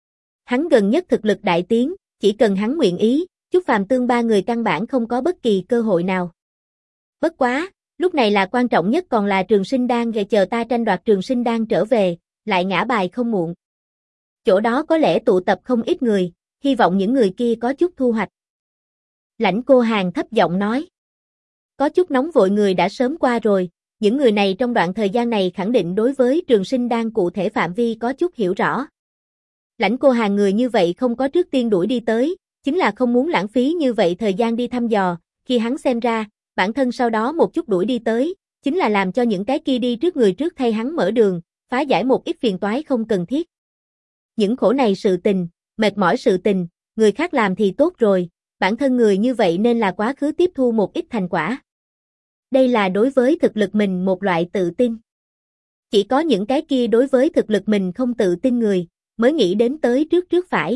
A: Hắn gần nhất thực lực đại tiến, chỉ cần hắn nguyện ý, Chúc Phàm Tương ba người căn bản không có bất kỳ cơ hội nào. Bất quá, lúc này là quan trọng nhất còn là Trường Sinh Đan, để chờ ta tranh đoạt Trường Sinh Đan trở về, lại ngã bài không muộn. Chỗ đó có lẽ tụ tập không ít người, hy vọng những người kia có chút thu hoạch. Lãnh Cô Hàn thấp giọng nói. Có chút nóng vội người đã sớm qua rồi, những người này trong đoạn thời gian này khẳng định đối với Trường Sinh Đan cụ thể phạm vi có chút hiểu rõ. Lãnh Cô Hàn người như vậy không có trước tiên đuổi đi tới, chính là không muốn lãng phí như vậy thời gian đi thăm dò, khi hắn xem ra, bản thân sau đó một chút đuổi đi tới, chính là làm cho những cái kia đi trước người trước thay hắn mở đường, phá giải một ít phiền toái không cần thiết. Những khổ này sự tình, mệt mỏi sự tình, người khác làm thì tốt rồi, bản thân người như vậy nên là quá khứ tiếp thu một ít thành quả. Đây là đối với thực lực mình một loại tự tin. Chỉ có những cái kia đối với thực lực mình không tự tin người, mới nghĩ đến tới trước phải.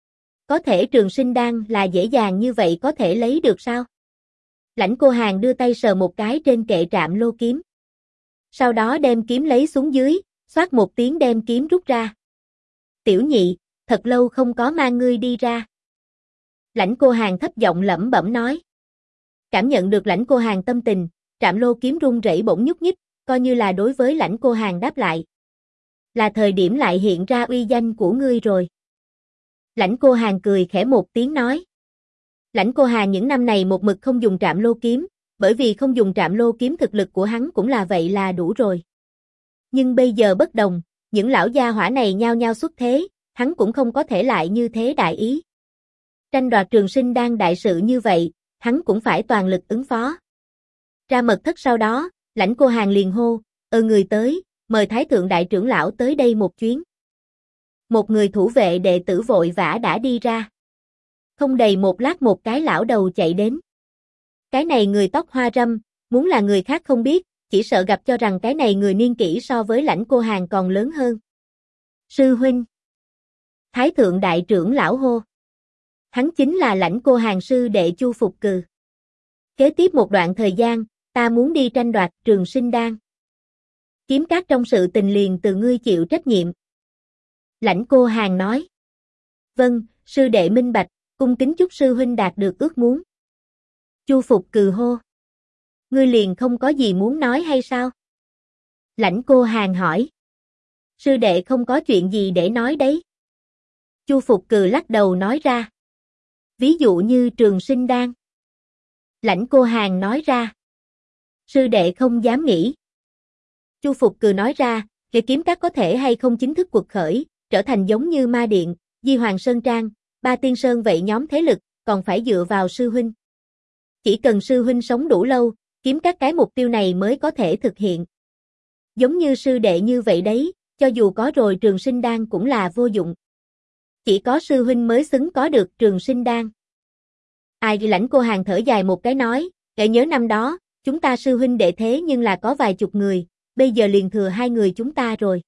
A: Có thể Trường Sinh Đan là dễ dàng như vậy có thể lấy được sao? Lãnh Cô Hàn đưa tay sờ một cái trên kệ trạm lô kiếm. Sau đó đem kiếm lấy xuống dưới, xoát một tiếng đem kiếm rút ra. Tiểu nhị, thật lâu không có mang ngươi đi ra. Lãnh Cô Hàn thấp giọng lẩm bẩm nói. Cảm nhận được Lãnh Cô Hàn tâm tình, trạm lô kiếm run rẩy bỗng nhúc nhích, coi như là đối với Lãnh Cô Hàn đáp lại. Là thời điểm lại hiện ra uy danh của ngươi rồi. Lãnh Cô Hàn cười khẽ một tiếng nói. Lãnh Cô Hàn những năm này một mực không dùng trạm lô kiếm, bởi vì không dùng trạm lô kiếm thực lực của hắn cũng là vậy là đủ rồi. Nhưng bây giờ bất đồng, những lão gia hỏa này nhao nhao xuất thế, hắn cũng không có thể lại như thế đại ý. Tranh đoạt Trường Sinh Đan đại sự như vậy, hắn cũng phải toàn lực ứng phó. Ra mật thất sau đó, Lãnh Cô Hàn liền hô, người tới, mời Thái Thượng Đại trưởng lão tới đây một chuyến. Một người thủ vệ đệ tử vội vã đã đi ra. Không đầy một lát một cái lão đầu chạy đến. Cái này người tóc hoa râm, muốn là người khác không biết, chỉ sợ gặp cho rằng cái này người niên kỷ so với Lãnh Cô Hàn còn lớn hơn. Sư huynh. Thái Thượng Đại trưởng lão hô. Hắn chính là Lãnh Cô Hàn sư đệ Chu Phục Cừ. Kế tiếp một đoạn thời gian, ta muốn đi tranh đoạt Trường Sinh Đan. Kiếm Các trong sự tình liền từ ngươi chịu trách nhiệm. Lãnh Cô Hàn nói. Vâng, sư đệ minh bạch, cung kính chúc sư huynh đạt được ước muốn. Chu Phục Cừ hô. Ngươi liền không có gì muốn nói hay sao? Lãnh Cô Hàn hỏi. Sư đệ không có chuyện gì để nói đấy. Chu Phục Cừ lắc đầu nói ra. Ví dụ như Trường Sinh Đan. Lãnh Cô Hàn nói ra. Sư đệ không dám nghĩ. Chu Phục Cừ nói ra, Kiếm Các có thể hay không chính thức cuộc khởi, trở thành giống như Ma Điện, Di Hoàng Sơn Trang, Ba Tiên Sơn vậy nhóm thế lực, còn phải dựa vào sư huynh. Chỉ cần sư huynh sống đủ lâu, Kiếm Các cái mục tiêu này mới có thể thực hiện. Giống như sư đệ như vậy đấy, cho dù có rồi Trường Sinh Đan cũng là vô dụng. Chỉ có sư huynh mới xứng có được Trường Sinh Đan. Lãnh Cô Hàn thở dài một cái nói, để nhớ năm đó, chúng ta sư huynh đệ thế nhưng là có vài chục người, bây giờ liền thừa 2 người chúng ta rồi.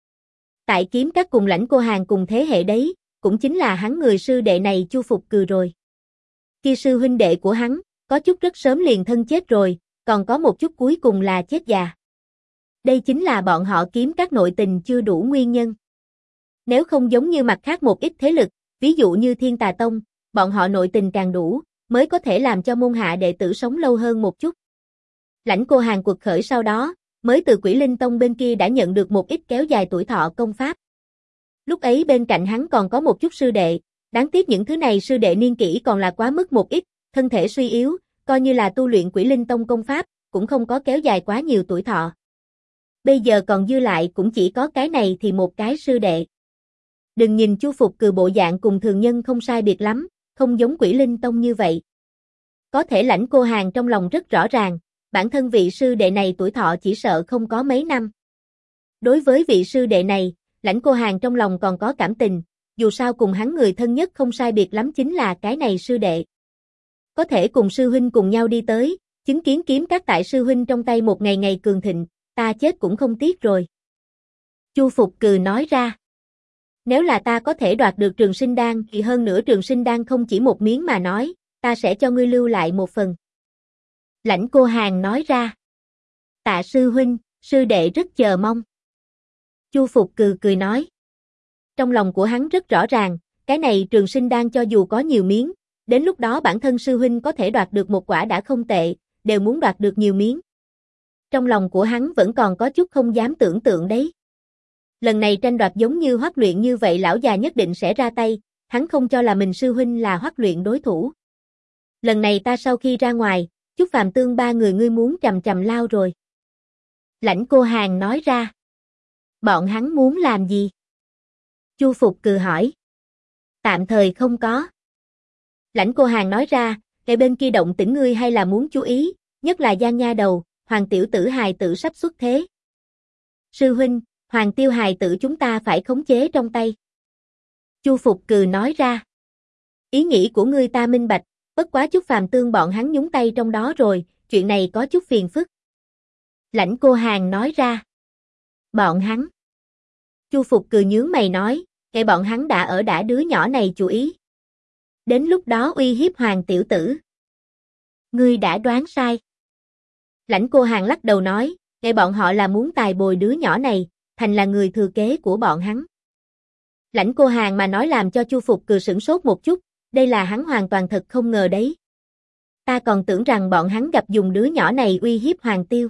A: Tại Kiếm Các cùng Lãnh Cô Hàn cùng thế hệ đấy, cũng chính là hắn người sư đệ này Chu Phục Cừ rồi. Kia sư huynh đệ của hắn, có chút rất sớm liền thân chết rồi, còn có một chút cuối cùng là chết già. Đây chính là bọn họ Kiếm Các nội tình chưa đủ nguyên nhân. Nếu không giống như mặt khác một ít thế lực, ví dụ như Thiên Tà Tông, bọn họ nội tình càng đủ, mới có thể làm cho môn hạ đệ tử sống lâu hơn một chút. Lãnh Cô Hàn cuộc khởi sau đó, mới từ Quỷ Linh Tông bên kia đã nhận được một ít kéo dài tuổi thọ công pháp. Lúc ấy bên cạnh hắn còn có một chút sư đệ, đáng tiếc những thứ này sư đệ niên kỷ còn là quá mức một ít, thân thể suy yếu, coi như là tu luyện Quỷ Linh Tông công pháp, cũng không có kéo dài quá nhiều tuổi thọ. Bây giờ còn dư lại cũng chỉ có cái này thì một cái sư đệ. Đừng nhìn Chu Phục Cừ bộ dạng cùng thường nhân không sai biệt lắm, không giống Quỷ Linh Tông như vậy. Có thể Lãnh Cô Hàn trong lòng rất rõ ràng, bản thân vị sư đệ này tuổi thọ chỉ sợ không có mấy năm. Đối với vị sư đệ này, Lãnh Cô Hàn trong lòng còn có cảm tình, dù sao cùng hắn người thân nhất không sai biệt lắm chính là cái này sư đệ. Có thể cùng sư huynh cùng nhau đi tới, chứng kiến Kiếm Các tại sư huynh trong tay một ngày ngày cường thịnh, ta chết cũng không tiếc rồi. Chu Phục Cừ nói ra. Nếu là ta có thể đoạt được Trường Sinh Đan thì hơn nữa Trường Sinh Đan không chỉ một miếng mà nói, ta sẽ cho ngươi lưu lại một phần. Lãnh Cô Hàn nói ra. Tạ sư huynh, sư đệ rất chờ mong. Chu Phục cười nói. Trong lòng của hắn rất rõ ràng, cái này trường sinh đan cho dù có nhiều miếng, đến lúc đó bản thân sư huynh có thể đoạt được một quả đã không tệ, đều muốn đoạt được nhiều miếng. Trong lòng của hắn vẫn còn có chút không dám tưởng tượng đấy. Lần này tranh đoạt giống như Hoắc Luyện như vậy lão già nhất định sẽ ra tay, hắn không cho là mình sư huynh là Hoắc Luyện đối thủ. Lần này ta sau khi ra ngoài, Chúc Phàm Tương ba người ngươi muốn chầm lao rồi. Lãnh Cô Hàn nói ra. Bọn hắn muốn làm gì? Chu Phục cười hỏi. Tạm thời không có. Lãnh Cô Hàn nói ra, cái bên kia động tĩnh ngươi hay là muốn chú ý, nhất là Giang nha đầu, Hoàng tiểu tử hài tử sắp xuất thế. Sư huynh, Hoàng tiêu hài tử chúng ta phải khống chế trong tay. Chu Phục cười nói ra. Ý nghĩ của ngươi ta minh bạch, bất quá Chúc Phàm Tương bọn hắn nhúng tay trong đó rồi, chuyện này có chút phiền phức. Lãnh Cô Hàn nói ra. Bọn hắn. Chu Phục cười nhướng mày nói, cái bọn hắn đã đứa nhỏ này chú ý. Đến lúc đó uy hiếp Hoàng tiểu tử. Ngươi đã đoán sai. Lãnh Cô Hàn lắc đầu nói, cái bọn họ là muốn tài bồi đứa nhỏ này, thành là người thừa kế của bọn hắn. Lãnh Cô Hàn mà nói làm cho Chu Phục cười sửng sốt một chút, đây là hắn hoàn toàn thật không ngờ đấy. Ta còn tưởng rằng bọn hắn gặp dùng đứa nhỏ này uy hiếp Hoàng Tiêu.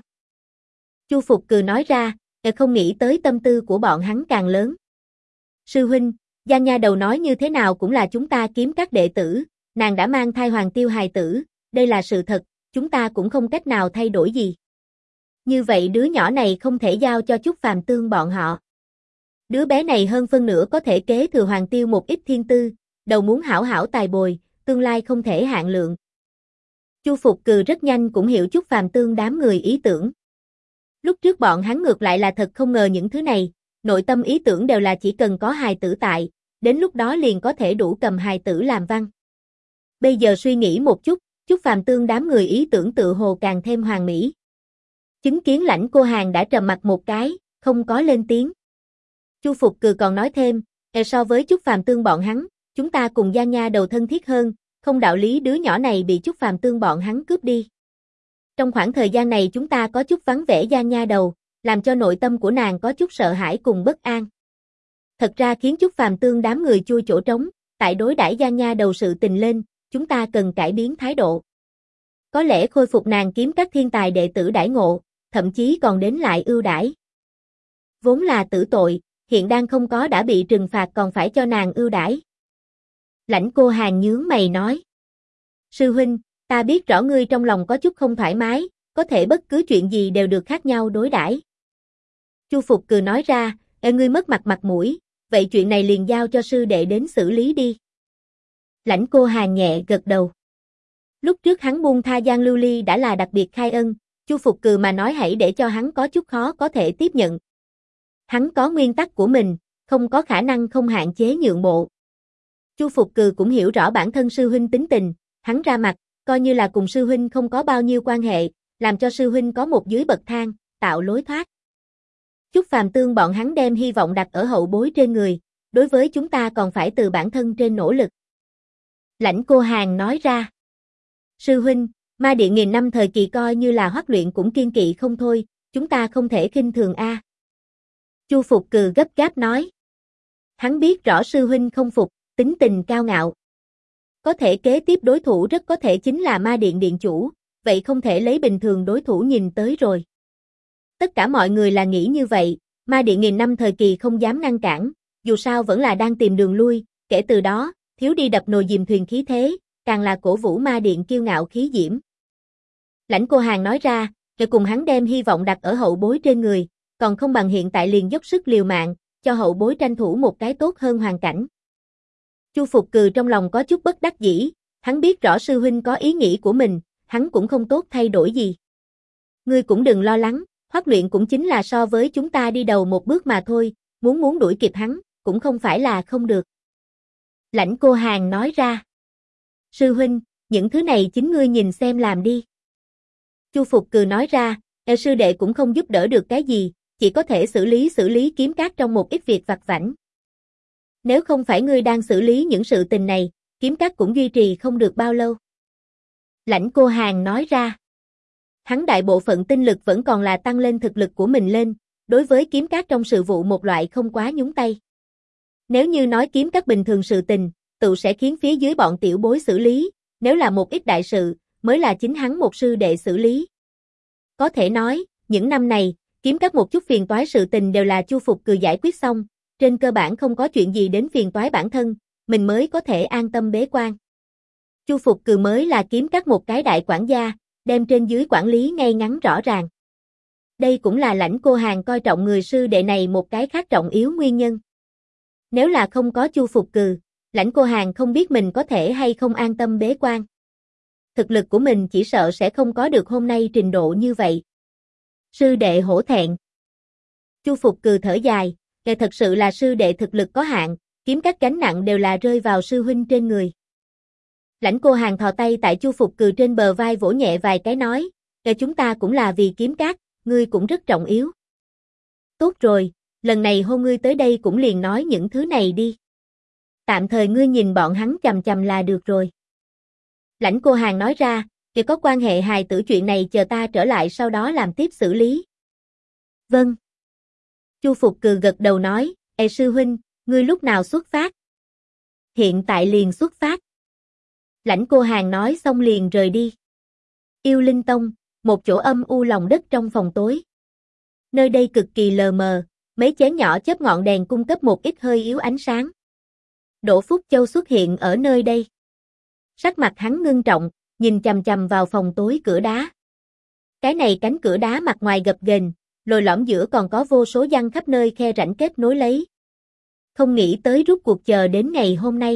A: Chu Phục cười nói ra, không nghĩ tới tâm tư của bọn hắn càng lớn. Sư huynh, Giang nha đầu nói như thế nào cũng là chúng ta kiếm các đệ tử, nàng đã mang thai Hoàng Tiêu hài tử, đây là sự thật, chúng ta cũng không cách nào thay đổi gì. Như vậy đứa nhỏ này không thể giao cho Chúc Phàm Tương bọn họ. Đứa bé này hơn phân nửa có thể kế thừa Hoàng Tiêu một ít thiên tư, đầu muốn hảo hảo tài bồi, tương lai không thể hạn lượng. Chu Phục cười rất nhanh cũng hiểu Chúc Phàm Tương đám người ý tưởng. Lúc trước bọn hắn ngược lại là thật không ngờ những thứ này, nội tâm ý tưởng đều là chỉ cần có hài tử tại, đến lúc đó liền có thể đủ cầm hài tử làm văn. Bây giờ suy nghĩ một chút, Chúc Phàm Tương đám người ý tưởng tự hồ càng thêm hoàn mỹ. Chứng kiến Lãnh Cô Hàn đã trầm mặt một cái, không có lên tiếng. Chu Phục cười còn nói thêm, so với Chúc Phàm Tương bọn hắn, chúng ta cùng Giang nha đầu thân thiết hơn, không đạo lý đứa nhỏ này bị Chúc Phàm Tương bọn hắn cướp đi. Trong khoảng thời gian này chúng ta có chút vắng vẻ Giang nha đầu, làm cho nội tâm của nàng có chút sợ hãi cùng bất an. Thật ra khiến Chúc Phàm Tương đám người chui chỗ trống, tại đối đãi Giang nha đầu sự tình lên, chúng ta cần cải biến thái độ. Có lẽ khôi phục nàng kiếm các thiên tài đệ tử đãi ngộ, thậm chí còn đến lại ưu đãi. Vốn là tử tội, hiện đang không có đã bị trừng phạt còn phải cho nàng ưu đãi. Lãnh Cô Hàn nhướng mày nói. Sư huynh, ta biết rõ ngươi trong lòng có chút không thoải mái, có thể bất cứ chuyện gì đều được khác nhau đối đãi. Chu Phục cười nói ra, ngươi mất mặt mũi, vậy chuyện này liền giao cho sư đệ đến xử lý đi. Lãnh Cô Hàn nhẹ gật đầu. Lúc trước hắn buông tha Giang Lưu Ly đã là đặc biệt khai ân, Chu Phục cười mà nói hãy để cho hắn có chút khó có thể tiếp nhận. Hắn có nguyên tắc của mình, không có khả năng không hạn chế nhượng bộ. Chu Phục cười cũng hiểu rõ bản thân sư huynh tính tình, hắn ra mặt, coi như là cùng sư huynh không có bao nhiêu quan hệ, làm cho sư huynh có một dưới bậc thang, tạo lối thoát. Chúc Phàm Tương bọn hắn đem hy vọng đặt ở hậu bối trên người, đối với chúng ta còn phải từ bản thân trên nỗ lực. Lãnh Cô Hàn nói ra. Sư huynh, Ma Điện nghìn năm thời kỳ coi như là Hoắc Luyện cũng kiên kỵ không thôi, chúng ta không thể khinh thường a. Chu Phục cười gấp gáp nói. Hắn biết rõ sư huynh không phục, tính tình cao ngạo. Có thể kế tiếp đối thủ rất có thể chính là Ma Điện điện chủ, vậy không thể lấy bình thường đối thủ nhìn tới rồi. Tất cả mọi người là nghĩ như vậy, Ma Điện nghìn năm thời kỳ không dám ngăn cản, dù sao vẫn là đang tìm đường lui, kể từ đó, thiếu đi đập nồi dìm thuyền khí thế, càng là cổ vũ Ma Điện kiêu ngạo khí diễm. Lãnh Cô Hàn nói ra, rồi cùng hắn đem hy vọng đặt ở hậu bối trên người, còn không bằng hiện tại liền dốc sức liều mạng, cho hậu bối tranh thủ một cái tốt hơn hoàn cảnh. Chu Phục cười trong lòng có chút bất đắc dĩ, hắn biết rõ sư huynh có ý nghĩ của mình, hắn cũng không tốt thay đổi gì. Ngươi cũng đừng lo lắng, Hoắc Luyện cũng chính là so với chúng ta đi đầu một bước mà thôi, muốn đuổi kịp hắn, cũng không phải là không được. Lãnh Cô Hàn nói ra. Sư huynh, những thứ này chính ngươi nhìn xem làm đi. Chu Phục cười nói ra, sư đệ cũng không giúp đỡ được cái gì, chỉ có thể xử lý kiếm cát trong một ít việc vặt vãnh. Nếu không phải ngươi đang xử lý những sự tình này, kiếm cát cũng duy trì không được bao lâu. Lãnh Cô Hàn nói ra. Hắn đại bộ phận tinh lực vẫn còn là tăng lên thực lực của mình lên, đối với kiếm cát trong sự vụ một loại không quá nhúng tay. Nếu như nói kiếm cát bình thường sự tình, tự sẽ khiến phía dưới bọn tiểu bối xử lý, nếu là một ít đại sự, mới là chính hắn một sư đệ xử lý. Có thể nói, những năm này, kiếm cát một chút phiền toái sự tình đều là Chu Phục Cừ giải quyết xong, trên cơ bản không có chuyện gì đến phiền toái bản thân, mình mới có thể an tâm bế quan. Chu Phục Cừ mới là kiếm cát một cái đại quản gia, đem trên dưới quản lý ngay ngắn rõ ràng. Đây cũng là Lãnh Cô Hàn coi trọng người sư đệ này một cái khác trọng yếu nguyên nhân. Nếu là không có Chu Phục Cừ, Lãnh Cô Hàn không biết mình có thể hay không an tâm bế quan. Thực lực của mình chỉ sợ sẽ không có được hôm nay trình độ như vậy. Sư đệ hổ thẹn. Chu Phục Cừ thở dài, kẻ thật sự là sư đệ thực lực có hạn, kiếm các gánh nặng đều là rơi vào sư huynh trên người. Lãnh Cô Hàn thò tay tại Chu Phục Cừ trên bờ vai vỗ nhẹ vài cái nói, kẻ chúng ta cũng là vì kiếm cát, ngươi cũng rất trọng yếu. Tốt rồi, lần này hôn ngươi tới đây cũng liền nói những thứ này đi. Tạm thời ngươi nhìn bọn hắn chằm chằm là được rồi. Lãnh Cô Hàn nói ra, kẻ có quan hệ hài tử chuyện này chờ ta trở lại sau đó làm tiếp xử lý. Vâng. Chu Phục Cừ gật đầu nói, sư huynh, ngươi lúc nào xuất phát? Hiện tại liền xuất phát. Lãnh Cô Hàn nói xong liền rời đi. Yêu Linh Tông, một chỗ âm u lòng đất trong phòng tối. Nơi đây cực kỳ lờ mờ, mấy chén nhỏ chớp ngọn đèn cung cấp một ít hơi yếu ánh sáng. Đỗ Phúc Châu xuất hiện ở nơi đây. Sắc mặt hắn ngưng trọng, nhìn chằm chằm vào phòng tối cửa đá. Cái này cánh cửa đá mặt ngoài gập ghềnh, lồi lõm giữa còn có vô số giăng khắp nơi khe rãnh kết nối lấy. Không nghĩ tới rút cuộc chờ đến ngày hôm nay.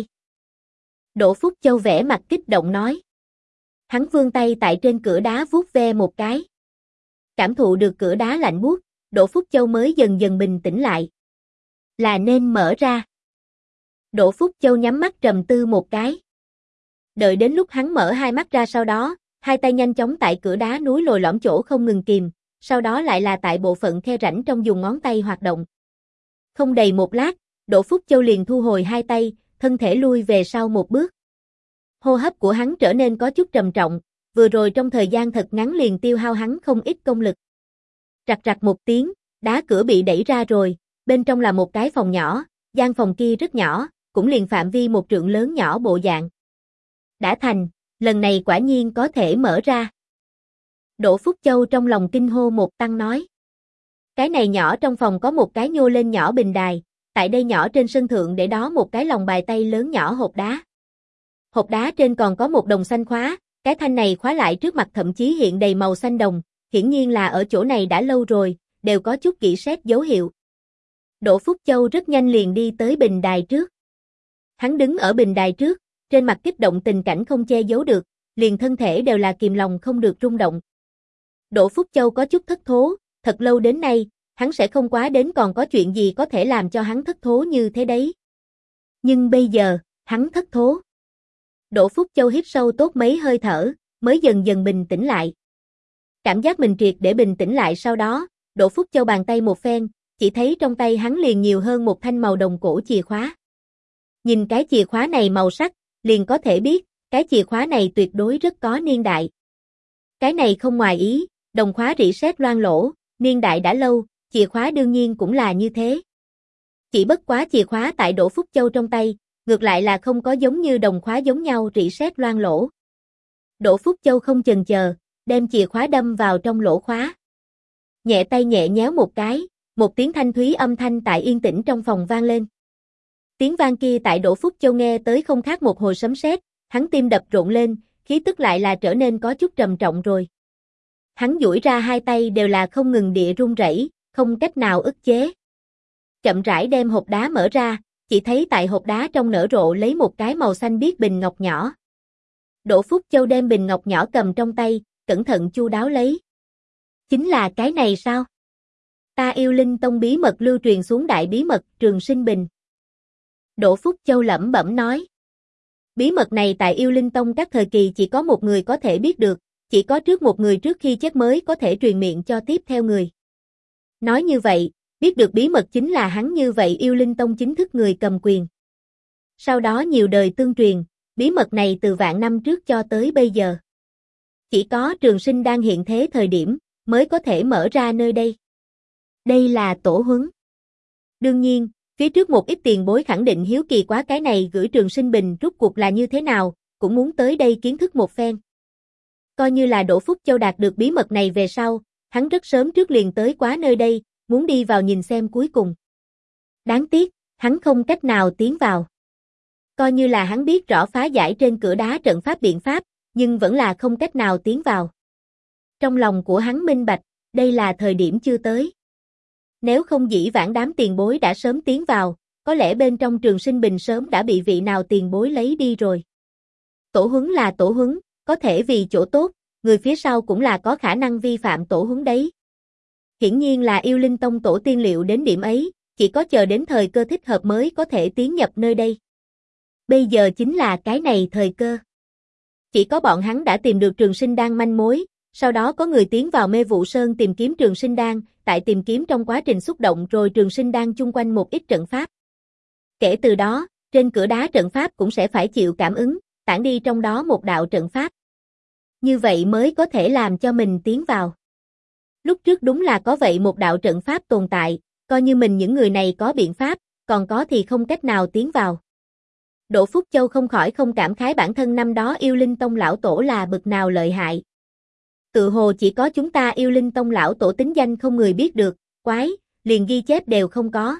A: Đỗ Phúc Châu vẻ mặt kích động nói. Hắn vươn tay tại trên cửa đá vuốt ve một cái. Cảm thụ được cửa đá lạnh buốt, Đỗ Phúc Châu mới dần dần bình tĩnh lại. Là nên mở ra. Đỗ Phúc Châu nhắm mắt trầm tư một cái. Đợi đến lúc hắn mở hai mắt ra sau đó, hai tay nhanh chóng tại cửa đá núi lồi lõm chỗ không ngừng kìm, sau đó lại là tại bộ phận khe rãnh trong dùng ngón tay hoạt động. Không đầy một lát, Đỗ Phúc Châu liền thu hồi hai tay, thân thể lui về sau một bước. Hô hấp của hắn trở nên có chút trầm trọng, vừa rồi trong thời gian thật ngắn liền tiêu hao hắn không ít công lực. Rạc rạc một tiếng, đá cửa bị đẩy ra rồi, bên trong là một cái phòng nhỏ, gian phòng kia rất nhỏ, cũng liền phạm vi một trượng lớn nhỏ bộ dạng. Đã thành, lần này quả nhiên có thể mở ra. Đỗ Phúc Châu trong lòng kinh hô một tăng nói. Cái này nhỏ trong phòng có một cái nhô lên nhỏ bình đài, tại đây nhỏ trên sân thượng để đó một cái lòng bài tay lớn nhỏ hộp đá. Hộp đá trên còn có một đồng xanh khóa, cái thanh này khóa lại trước mặt thậm chí hiện đầy màu xanh đồng, hiển nhiên là ở chỗ này đã lâu rồi, đều có chút rỉ sét dấu hiệu. Đỗ Phúc Châu rất nhanh liền đi tới bình đài trước. Hắn đứng ở bình đài trước, trên mặt kích động tình cảnh không che giấu được, liền thân thể đều là kìm lòng không được rung động. Đỗ Phúc Châu có chút thất thố, thật lâu đến nay, hắn sẽ không quá đến còn có chuyện gì có thể làm cho hắn thất thố như thế đấy. Nhưng bây giờ, hắn thất thố. Đỗ Phúc Châu hít sâu tốt mấy hơi thở, mới dần dần bình tĩnh lại. Cảm giác mình triệt để bình tĩnh lại sau đó, Đỗ Phúc Châu bàn tay một phen, chỉ thấy trong tay hắn liền nhiều hơn một thanh màu đồng cổ chìa khóa. Nhìn cái chìa khóa này màu sắc, liền có thể biết, cái chìa khóa này tuyệt đối rất có niên đại. Cái này không ngoài ý, đồng khóa rỉ sét loang lỗ, niên đại đã lâu, chìa khóa đương nhiên cũng là như thế. Chỉ bất quá chìa khóa tại Đỗ Phúc Châu trong tay, ngược lại là không có giống như đồng khóa giống nhau rỉ sét loang lỗ. Đỗ Phúc Châu không chần chờ, đem chìa khóa đâm vào trong lỗ khóa. Nhẹ tay nhẹ nhéo một cái, một tiếng thanh thúy âm thanh tại yên tĩnh trong phòng vang lên. Tiếng vang kia tại Đỗ Phúc Châu nghe tới không khác một hồi sấm sét, hắn tim đập rộn lên, khí tức lại là trở nên có chút trầm trọng rồi. Hắn duỗi ra hai tay đều là không ngừng địa run rẩy, không cách nào ức chế. Chậm rãi đem hộp đá mở ra, chỉ thấy tại hộp đá trong nở rộ lấy một cái màu xanh biếc bình ngọc nhỏ. Đỗ Phúc Châu đem bình ngọc nhỏ cầm trong tay, cẩn thận chu đáo lấy. Chính là cái này sao? Ta Yêu Linh Tông bí mật lưu truyền xuống đại bí mật Trường Sinh Bình. Đỗ Phúc Châu lẩm bẩm nói. Bí mật này tại Yêu Linh Tông các thời kỳ chỉ có một người có thể biết được, chỉ có trước một người trước khi chết mới có thể truyền miệng cho tiếp theo người. Nói như vậy, biết được bí mật chính là hắn như vậy Yêu Linh Tông chính thức người cầm quyền. Sau đó nhiều đời tương truyền, bí mật này từ vạn năm trước cho tới bây giờ. Chỉ có Trường Sinh đang hiện thế thời điểm, mới có thể mở ra nơi đây. Đây là tổ huấn. Đương nhiên, phía trước một ít tiền bối khẳng định hiếu kỳ quá cái này gửi Trường Sinh Bình rút cuộc là như thế nào, cũng muốn tới đây kiến thức một phen. Coi như là Đỗ Phúc Châu đạt được bí mật này về sau, hắn rất sớm trước liền tới quá nơi đây, muốn đi vào nhìn xem cuối cùng. Đáng tiếc, hắn không cách nào tiến vào. Coi như là hắn biết rõ phá giải trên cửa đá trận pháp biện pháp, nhưng vẫn là không cách nào tiến vào. Trong lòng của hắn minh bạch, đây là thời điểm chưa tới. Nếu không dĩ vãng đám tiền bối đã sớm tiến vào, có lẽ bên trong Trường Sinh Bình sớm đã bị vị nào tiền bối lấy đi rồi. Tổ huấn là tổ huấn, có thể vì chỗ tốt, người phía sau cũng là có khả năng vi phạm tổ huấn đấy. Hiển nhiên là Yêu Linh Tông tổ tiên liệu đến điểm ấy, chỉ có chờ đến thời cơ thích hợp mới có thể tiến nhập nơi đây. Bây giờ chính là cái này thời cơ. Chỉ có bọn hắn đã tìm được Trường Sinh Đan manh mối, sau đó có người tiến vào Mê Vụ Sơn tìm kiếm Trường Sinh Đan, tại tìm kiếm trong quá trình xúc động rồi Trường Sinh Đan chung quanh một ít trận pháp. Kể từ đó, trên cửa đá trận pháp cũng sẽ phải chịu cảm ứng, tản đi trong đó một đạo trận pháp. Như vậy mới có thể làm cho mình tiến vào. Lúc trước đúng là có vậy một đạo trận pháp tồn tại, coi như mình những người này có biện pháp, còn có thì không cách nào tiến vào. Đỗ Phúc Châu không khỏi không cảm khái bản thân năm đó Yêu Linh Tông lão tổ là bậc nào lợi hại. Tự hồ chỉ có chúng ta Yêu Linh Tông lão tổ tính danh không người biết được, quái, liền ghi chép đều không có.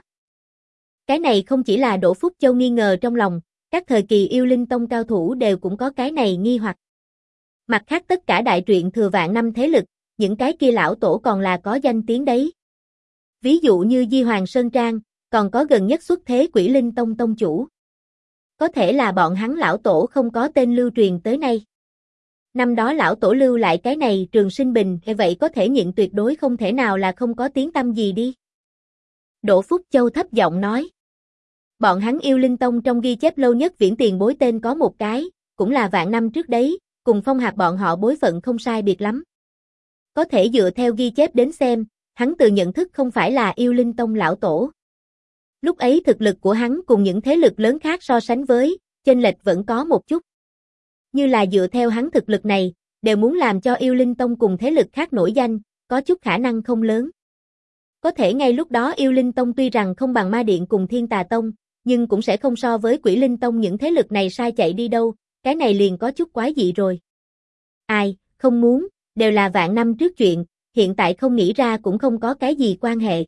A: Cái này không chỉ là Đỗ Phúc Châu nghi ngờ trong lòng, các thời kỳ Yêu Linh Tông cao thủ đều cũng có cái này nghi hoặc. Mặt khác tất cả đại truyện thừa vạn năm thế lực, những cái kia lão tổ còn là có danh tiếng đấy. Ví dụ như Di Hoàng Sơn Trang, còn có gần nhất xuất thế Quỷ Linh Tông tông chủ. Có thể là bọn hắn lão tổ không có tên lưu truyền tới nay. Năm đó lão tổ lưu lại cái này Trường Sinh Bình, vậy có thể nhận tuyệt đối không thể nào là không có tiếng tăm gì đi. Đỗ Phúc Châu thấp giọng nói. Bọn hắn Yêu Linh Tông trong ghi chép lâu nhất viễn tiền bối tên có một cái, cũng là vạn năm trước đấy, cùng Phong Hạc bọn họ bối phận không sai biệt lắm. Có thể dựa theo ghi chép đến xem, hắn từ nhận thức không phải là Yêu Linh Tông lão tổ. Lúc ấy thực lực của hắn cùng những thế lực lớn khác so sánh với, chênh lệch vẫn có một chút. Như là dựa theo hắn thực lực này, đều muốn làm cho Yêu Linh Tông cùng thế lực khác nổi danh, có chút khả năng không lớn. Có thể ngay lúc đó Yêu Linh Tông tuy rằng không bằng Ma Điện cùng Thiên Tà Tông, nhưng cũng sẽ không so với Quỷ Linh Tông những thế lực này sai chạy đi đâu, cái này liền có chút quái dị rồi. Ai, không muốn, đều là vạn năm trước chuyện, hiện tại không nghĩ ra cũng không có cái gì quan hệ.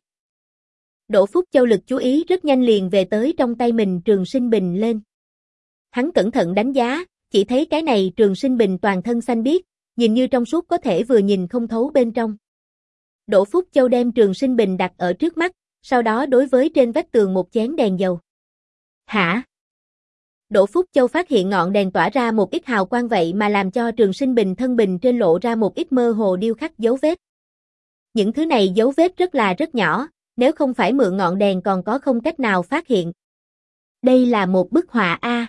A: Đỗ Phúc Châu lực chú ý rất nhanh liền về tới trong tay mình Trường Sinh Bình lên. Hắn cẩn thận đánh giá, chỉ thấy cái này Trường Sinh Bình toàn thân xanh biếc, nhìn như trong suốt có thể vừa nhìn không thấu bên trong. Đỗ Phúc Châu đem Trường Sinh Bình đặt ở trước mắt, sau đó đối với trên vách tường một chén đèn dầu. Hả? Đỗ Phúc Châu phát hiện ngọn đèn tỏa ra một ít hào quang vậy mà làm cho Trường Sinh Bình thân bình trên lộ ra một ít mơ hồ điêu khắc dấu vết. Những thứ này dấu vết rất nhỏ, nếu không phải mượn ngọn đèn còn có không cách nào phát hiện. Đây là một bức họa A.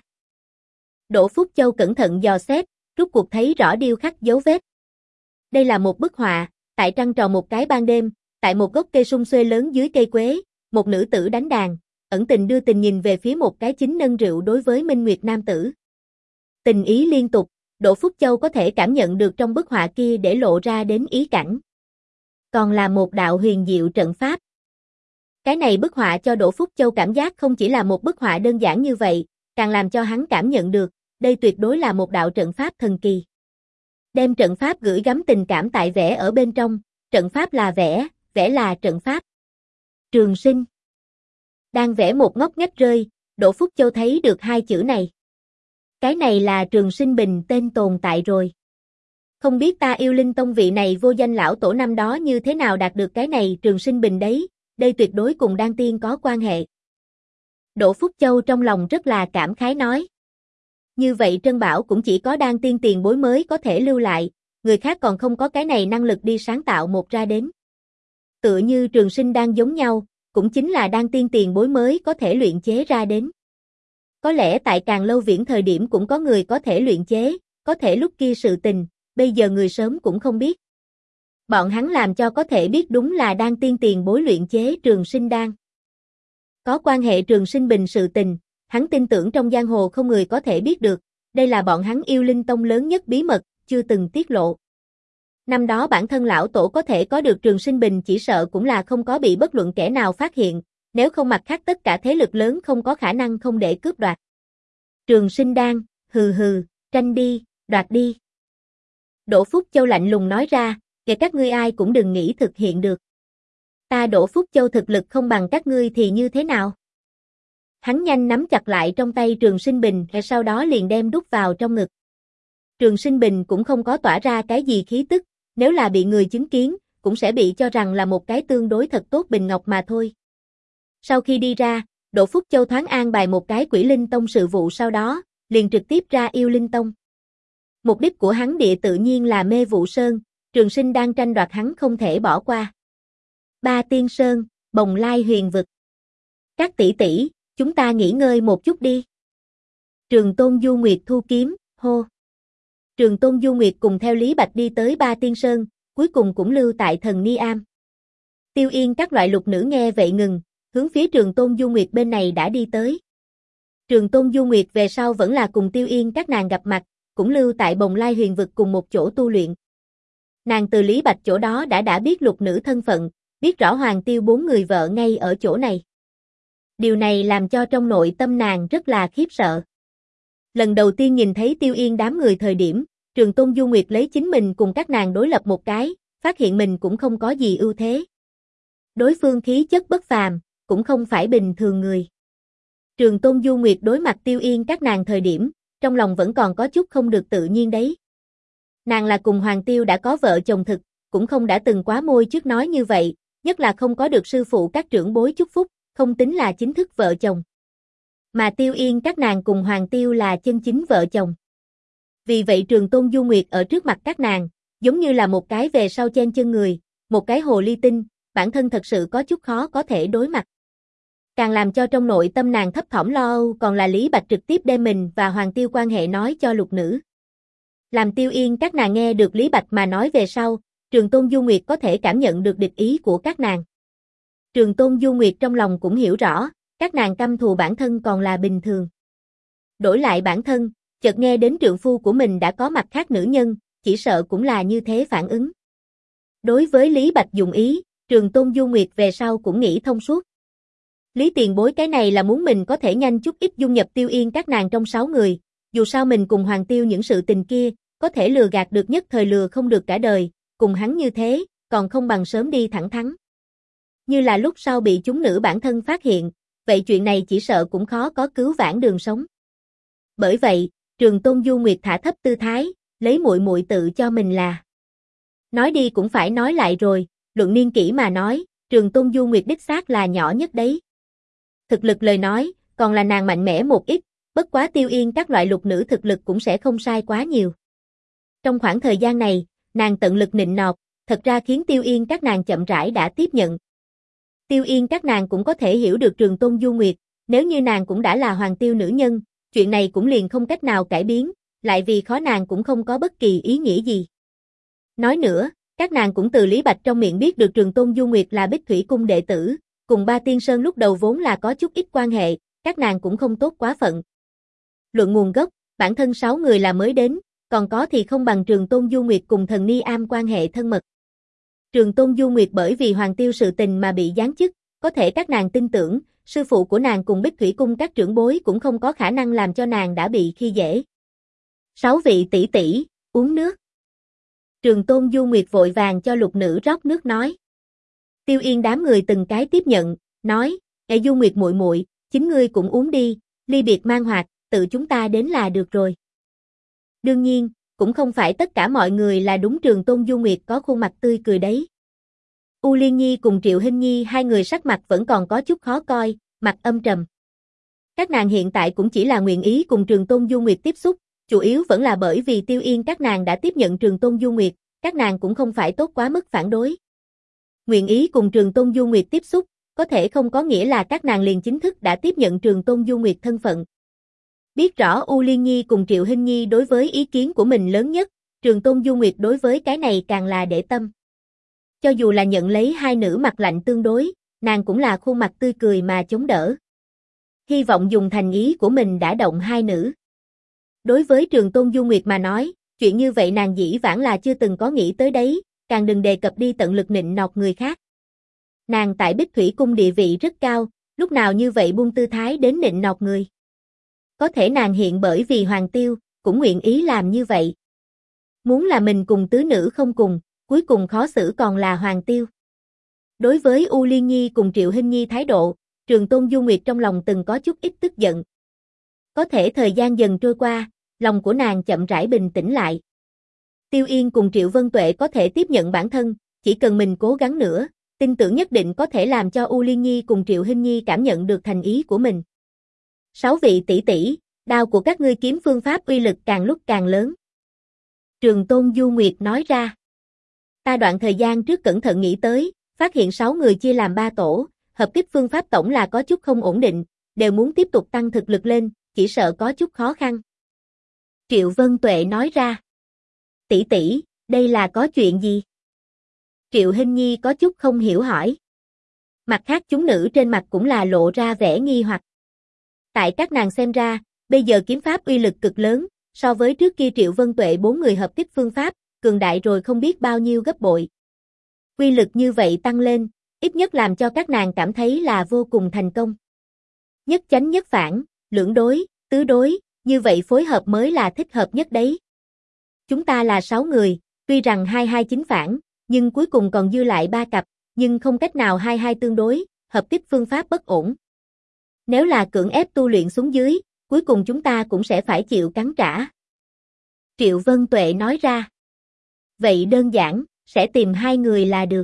A: Đỗ Phúc Châu cẩn thận dò xét, rút cuộc thấy rõ điêu khắc dấu vết. Đây là một bức họa, tại trăng tròn một cái ban đêm, tại một gốc cây sum xuê lớn dưới cây quế, một nữ tử đánh đàn, ẩn tình đưa tình nhìn về phía một cái chính nâng rượu đối với Minh Nguyệt nam tử. Tình ý liên tục, Đỗ Phúc Châu có thể cảm nhận được trong bức họa kia để lộ ra đến ý cảnh. Còn là một đạo huyền diệu trận pháp. Cái này bức họa cho Đỗ Phúc Châu cảm giác không chỉ là một bức họa đơn giản như vậy, càng làm cho hắn cảm nhận được, đây tuyệt đối là một đạo trận pháp thần kỳ. Đem trận pháp gửi gắm tình cảm tại vẽ ở bên trong, trận pháp là vẽ, vẽ là trận pháp. Trường Sinh. Đang vẽ một ngóc ngách rơi, Đỗ Phúc Châu thấy được hai chữ này. Cái này là Trường Sinh Bình tên tồn tại rồi. Không biết ta Yêu Linh Tông vị này vô danh lão tổ năm đó như thế nào đạt được cái này Trường Sinh Bình đấy, đây tuyệt đối cùng Đan Tiên có quan hệ. Đỗ Phúc Châu trong lòng rất là cảm khái nói. Như vậy Trân Bảo cũng chỉ có Đan Tiên tiền bối mới có thể lưu lại, người khác còn không có cái này năng lực đi sáng tạo một ra đến. Tựa như Trường Sinh Đan giống nhau, cũng chính là Đan Tiên tiền bối mới có thể luyện chế ra đến. Có lẽ tại Càng Lâu Viễn thời điểm cũng có người có thể luyện chế, có thể lúc kia sự tình, bây giờ người sớm cũng không biết. Bọn hắn làm cho có thể biết đúng là Đan Tiên tiền bối luyện chế Trường Sinh Đan. Có quan hệ Trường Sinh Bình sự tình, hắn tin tưởng trong giang hồ không người có thể biết được, đây là bọn hắn Yêu Linh Tông lớn nhất bí mật, chưa từng tiết lộ. Năm đó bản thân lão tổ có thể có được Trường Sinh Bình chỉ sợ cũng là không có bị bất luận kẻ nào phát hiện, nếu không mặt khác tất cả thế lực lớn không có khả năng không để cướp đoạt. Trường Sinh Đan, hừ hừ, tranh đi, đoạt đi. Đỗ Phúc Châu lạnh lùng nói ra, kể các ngươi ai cũng đừng nghĩ thực hiện được. Ta Đỗ Phúc Châu thực lực không bằng các ngươi thì như thế nào? Hắn nhanh nắm chặt lại trong tay Trường Sinh Bình, rồi sau đó liền đem đút vào trong ngực. Trường Sinh Bình cũng không có tỏa ra cái gì khí tức, nếu là bị người chứng kiến, cũng sẽ bị cho rằng là một cái tương đối thật tốt bình ngọc mà thôi. Sau khi đi ra, Đỗ Phúc Châu thoáng an bài một cái Quỷ Linh Tông sự vụ sau đó, liền trực tiếp ra Yêu Linh Tông. Mục đích của hắn địa tự nhiên là Mê Vụ Sơn, Trường Sinh đang tranh đoạt hắn không thể bỏ qua. Ba Tiên Sơn, Bồng Lai Huyền Vực. Các tỷ tỷ, chúng ta nghỉ ngơi một chút đi. Trường Tôn Du Nguyệt thu kiếm, hô. Trường Tôn Du Nguyệt cùng theo Lý Bạch đi tới Ba Tiên Sơn, cuối cùng cũng lưu tại Thần Ni Am. Tiêu Yên các loại lục nữ nghe vậy ngừng, hướng phía Trường Tôn Du Nguyệt bên này đã đi tới. Trường Tôn Du Nguyệt về sau vẫn là cùng Tiêu Yên các nàng gặp mặt, cũng lưu tại Bồng Lai Huyền Vực cùng một chỗ tu luyện. Nàng từ Lý Bạch chỗ đó đã biết lục nữ thân phận, biết rõ Hoàng Tiêu 4 người vợ ngay ở chỗ này. Điều này làm cho trong nội tâm nàng rất là khiếp sợ. Lần đầu tiên nhìn thấy Tiêu Yên đám người thời điểm, Trường Tôn Du Nguyệt lấy chính mình cùng các nàng đối lập một cái, phát hiện mình cũng không có gì ưu thế. Đối phương khí chất bất phàm, cũng không phải bình thường người. Trường Tôn Du Nguyệt đối mặt Tiêu Yên các nàng thời điểm, trong lòng vẫn còn có chút không được tự nhiên đấy. Nàng là cùng Hoàng Tiêu đã có vợ chồng thực, cũng không đã từng quá môi trước nói như vậy, nhất là không có được sư phụ các trưởng bối chúc phúc, không tính là chính thức vợ chồng. Mà Tiêu Yên các nàng cùng Hoàng Tiêu là chân chính vợ chồng. Vì vậy Trường Tôn Du Nguyệt ở trước mặt các nàng, giống như là một cái về sau chen chân người, một cái hồ ly tinh, bản thân thật sự có chút khó có thể đối mặt. Càng làm cho trong nội tâm nàng thấp thỏm lo âu còn là Lý Bạch trực tiếp đem mình và Hoàng Tiêu quan hệ nói cho lục nữ. Làm Tiêu Yên các nàng nghe được Lý Bạch mà nói về sau, Trường Tôn Du Nguyệt có thể cảm nhận được địch ý của các nàng. Trường Tôn Du Nguyệt trong lòng cũng hiểu rõ, các nàng căm thù bản thân còn là bình thường. Đổi lại bản thân, chợt nghe đến trượng phu của mình đã có mặt khác nữ nhân, chỉ sợ cũng là như thế phản ứng. Đối với Lý Bạch dụng ý, Trường Tôn Du Nguyệt về sau cũng nghĩ thông suốt. Lý tiền bối cái này là muốn mình có thể nhanh chút ít dung nhập Tiêu Yên các nàng trong 6 người, dù sao mình cùng Hoàng Tiêu những sự tình kia, có thể lừa gạt được nhất thời lừa không được cả đời, cùng hắn như thế, còn không bằng sớm đi thẳng thắn. Như là lúc sau bị chúng nữ bản thân phát hiện, vậy chuyện này chỉ sợ cũng khó có cứu vãn đường sống. Bởi vậy, Trường Tôn Du Nguyệt thả thấp tư thái, lấy muội muội tự cho mình là. Nói đi cũng phải nói lại rồi, luận niên kỷ mà nói, Trường Tôn Du Nguyệt đích xác là nhỏ nhất đấy. Thực lực lời nói, còn là nàng mạnh mẽ một ít, bất quá Tiêu Yên các loại lục nữ thực lực cũng sẽ không sai quá nhiều. Trong khoảng thời gian này, nàng tận lực nịnh nọt, thật ra khiến Tiêu Yên các nàng chậm rãi đã tiếp nhận. Tiêu Yên các nàng cũng có thể hiểu được Trường Tôn Du Nguyệt, nếu như nàng cũng đã là Hoàng Tiêu nữ nhân, chuyện này cũng liền không cách nào cải biến, lại vì khó nàng cũng không có bất kỳ ý nghĩa gì. Nói nữa, các nàng cũng từ Lý Bạch trong miệng biết được Trường Tôn Du Nguyệt là Bích Thủy Cung đệ tử, cùng Ba Tiên Sơn lúc đầu vốn là có chút ít quan hệ, các nàng cũng không tốt quá phận. Luận nguồn gốc, bản thân 6 người là mới đến, còn có thì không bằng Trường Tôn Du Nguyệt cùng Thần Ni Am quan hệ thân mật. Trường Tôn Du Nguyệt bởi vì Hoàng Tiêu sự tình mà bị giáng chức, có thể các nàng tin tưởng, sư phụ của nàng cùng Bích Thủy Cung các trưởng bối cũng không có khả năng làm cho nàng đã bị khi dễ. 6 vị tỷ tỷ, uống nước. Trường Tôn Du Nguyệt vội vàng cho lục nữ rót nước nói. Tiêu Yên đám người từng cái tiếp nhận, nói, Du Nguyệt muội muội, chính ngươi cũng uống đi, ly biệt mang hoạt, tự chúng ta đến là được rồi. Đương nhiên, cũng không phải tất cả mọi người là đúng Trường Tôn Du Nguyệt có khuôn mặt tươi cười đấy. U Liên Nhi cùng Triệu Hinh Nhi hai người sắc mặt vẫn còn có chút khó coi, mặt âm trầm. Các nàng hiện tại cũng chỉ là nguyện ý cùng Trường Tôn Du Nguyệt tiếp xúc, chủ yếu vẫn là bởi vì Tiêu Yên các nàng đã tiếp nhận Trường Tôn Du Nguyệt, các nàng cũng không phải tốt quá mức phản đối. Nguyện ý cùng Trường Tôn Du Nguyệt tiếp xúc, có thể không có nghĩa là các nàng liền chính thức đã tiếp nhận Trường Tôn Du Nguyệt thân phận. Biết rõ U Liên Nhi cùng Triệu Hinh Nhi đối với ý kiến của mình lớn nhất, Trường Tôn Du Nguyệt đối với cái này càng là để tâm. Cho dù là nhận lấy hai nữ mặt lạnh tương đối, nàng cũng là khuôn mặt tươi cười mà chống đỡ. Hy vọng dùng thành ý của mình đã động hai nữ. Đối với Trường Tôn Du Nguyệt mà nói, chuyện như vậy nàng dĩ vãng là chưa từng có nghĩ tới đấy, càng đừng đề cập đi tận lực nịnh nọt người khác. Nàng tại Bích Thủy Cung địa vị rất cao, lúc nào như vậy buông tư thái đến nịnh nọt người. Có thể nàng hiện bởi vì Hoàng Tiêu, cũng nguyện ý làm như vậy. Muốn là mình cùng tứ nữ không cùng, cuối cùng khó xử còn là Hoàng Tiêu. Đối với U Liên Nhi cùng Triệu Hinh Nhi thái độ, Trường Tôn Du Nguyệt trong lòng từng có chút ít tức giận. Có thể thời gian dần trôi qua, lòng của nàng chậm rãi bình tĩnh lại. Tiêu Yên cùng Triệu Vân Tuệ có thể tiếp nhận bản thân, chỉ cần mình cố gắng nữa, tin tưởng nhất định có thể làm cho U Liên Nhi cùng Triệu Hinh Nhi cảm nhận được thành ý của mình. 6 vị tỷ tỷ, đao của các ngươi kiếm phương pháp uy lực càng lúc càng lớn. Trường Tôn Du Nguyệt nói ra. Ta đoạn thời gian trước cẩn thận nghĩ tới, phát hiện 6 người chia làm 3 tổ, hợp kích phương pháp tổng là có chút không ổn định, đều muốn tiếp tục tăng thực lực lên, chỉ sợ có chút khó khăn. Triệu Vân Tuệ nói ra. Tỷ tỷ, đây là có chuyện gì? Triệu Hinh Nhi có chút không hiểu hỏi. Mặt khác chúng nữ trên mặt cũng là lộ ra vẻ nghi hoặc. Tại các nàng xem ra, bây giờ kiếm pháp uy lực cực lớn, so với trước kia Triệu Vân Tuệ 4 người hợp kích phương pháp, cường đại rồi không biết bao nhiêu gấp bội. Uy lực như vậy tăng lên, ít nhất làm cho các nàng cảm thấy là vô cùng thành công. Nhất chánh nhất phản, lưỡng đối, tứ đối, như vậy phối hợp mới là thích hợp nhất đấy. Chúng ta là 6 người, tuy rằng 2-2-9 phản, nhưng cuối cùng còn dư lại 3 cặp, nhưng không cách nào 2-2 tương đối, hợp kích phương pháp bất ổn. Nếu là cưỡng ép tu luyện xuống dưới, cuối cùng chúng ta cũng sẽ phải chịu cắn trả. Triệu Vân Tuệ nói ra. Vậy đơn giản, sẽ tìm 2 người là được.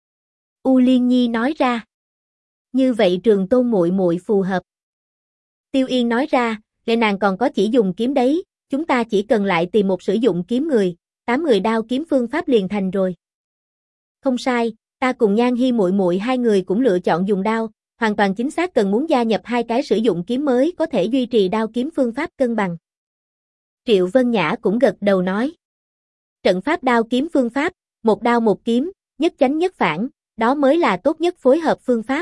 A: U Liên Nhi nói ra. Như vậy Trường Tôn muội muội phù hợp. Tiêu Yên nói ra, để nàng còn có chỉ dùng kiếm đấy, chúng ta chỉ cần lại tìm một sử dụng kiếm người, 8 người đao kiếm phương pháp liền thành rồi. Không sai, ta cùng Nhan Hi muội muội 2 người cũng lựa chọn dùng đao, hoàn toàn chính xác cần muốn gia nhập 2 cái sử dụng kiếm mới có thể duy trì đao kiếm phương pháp cân bằng. Triệu Vân Nhã cũng gật đầu nói. Trận pháp đao kiếm phương pháp, một đao một kiếm, nhất chánh nhất phản, đó mới là tốt nhất phối hợp phương pháp.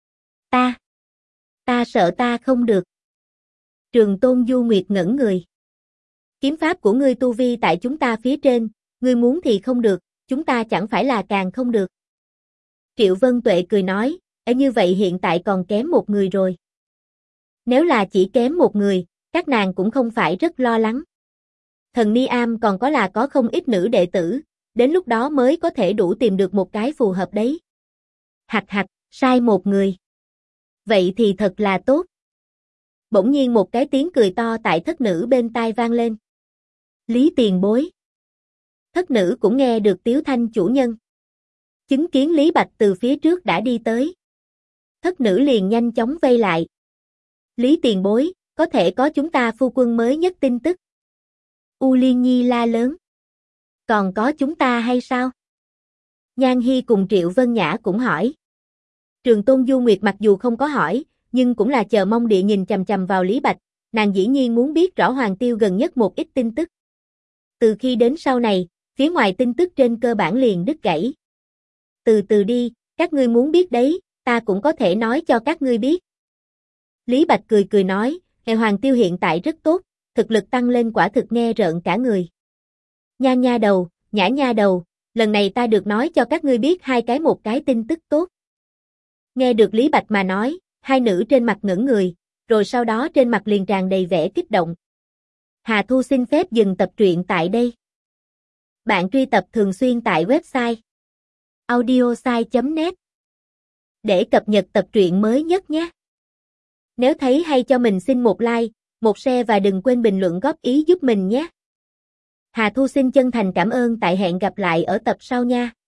A: Ta sợ ta không được. Trường Tôn Du Nguyệt ngẩn người. Kiếm pháp của ngươi tu vi tại chúng ta phía trên, ngươi muốn thì không được, chúng ta chẳng phải là càng không được. Triệu Vân Tuệ cười nói, như vậy hiện tại còn kém một người rồi. Nếu là chỉ kém một người, các nàng cũng không phải rất lo lắng. Thần Ni Am còn có không ít nữ đệ tử, đến lúc đó mới có thể đủ tìm được một cái phù hợp đấy. Hạch hạch, sai một người. Vậy thì thật là tốt. Bỗng nhiên một cái tiếng cười to tại thất nữ bên tai vang lên. Lý tiền bối. Thất nữ cũng nghe được tiếu thanh chủ nhân. Chứng kiến Lý Bạch từ phía trước đã đi tới. Thất nữ liền nhanh chóng vây lại. Lý tiền bối, có thể có chúng ta phu quân mới nhất tin tức. U Liên Nhi la lớn. Còn có chúng ta hay sao? Nhan Hi cùng Triệu Vân Nhã cũng hỏi. Trường Tôn Du Nguyệt mặc dù không có hỏi, nhưng cũng là chờ mong địa nhìn chằm chằm vào Lý Bạch, nàng dĩ nhiên muốn biết rõ Hoàng Tiêu gần nhất một ít tin tức. Từ khi đến sau này, phía ngoài tin tức trên cơ bản liền đứt gãy. Từ từ đi, các ngươi muốn biết đấy, ta cũng có thể nói cho các ngươi biết. Lý Bạch cười cười nói, Hoàng Tiêu hiện tại rất tốt, thực lực tăng lên quả thực nghe rợn cả người. Nha nha đầu, Nhã nha đầu, lần này ta được nói cho các ngươi biết một cái tin tức tốt. Nghe được Lý Bạch mà nói, hai nữ trên mặt ngẩn người, rồi sau đó trên mặt liền tràn đầy vẻ kích động. Hà Thu xin phép dừng tập truyện tại đây. Bạn truy cập thường xuyên tại website audiosai.net để cập nhật tập truyện mới nhất nhé. Nếu thấy hay cho mình xin một like, một share và đừng quên bình luận góp ý giúp mình nhé. Hà Thu xin chân thành cảm ơn, tại hẹn gặp lại ở tập sau nha.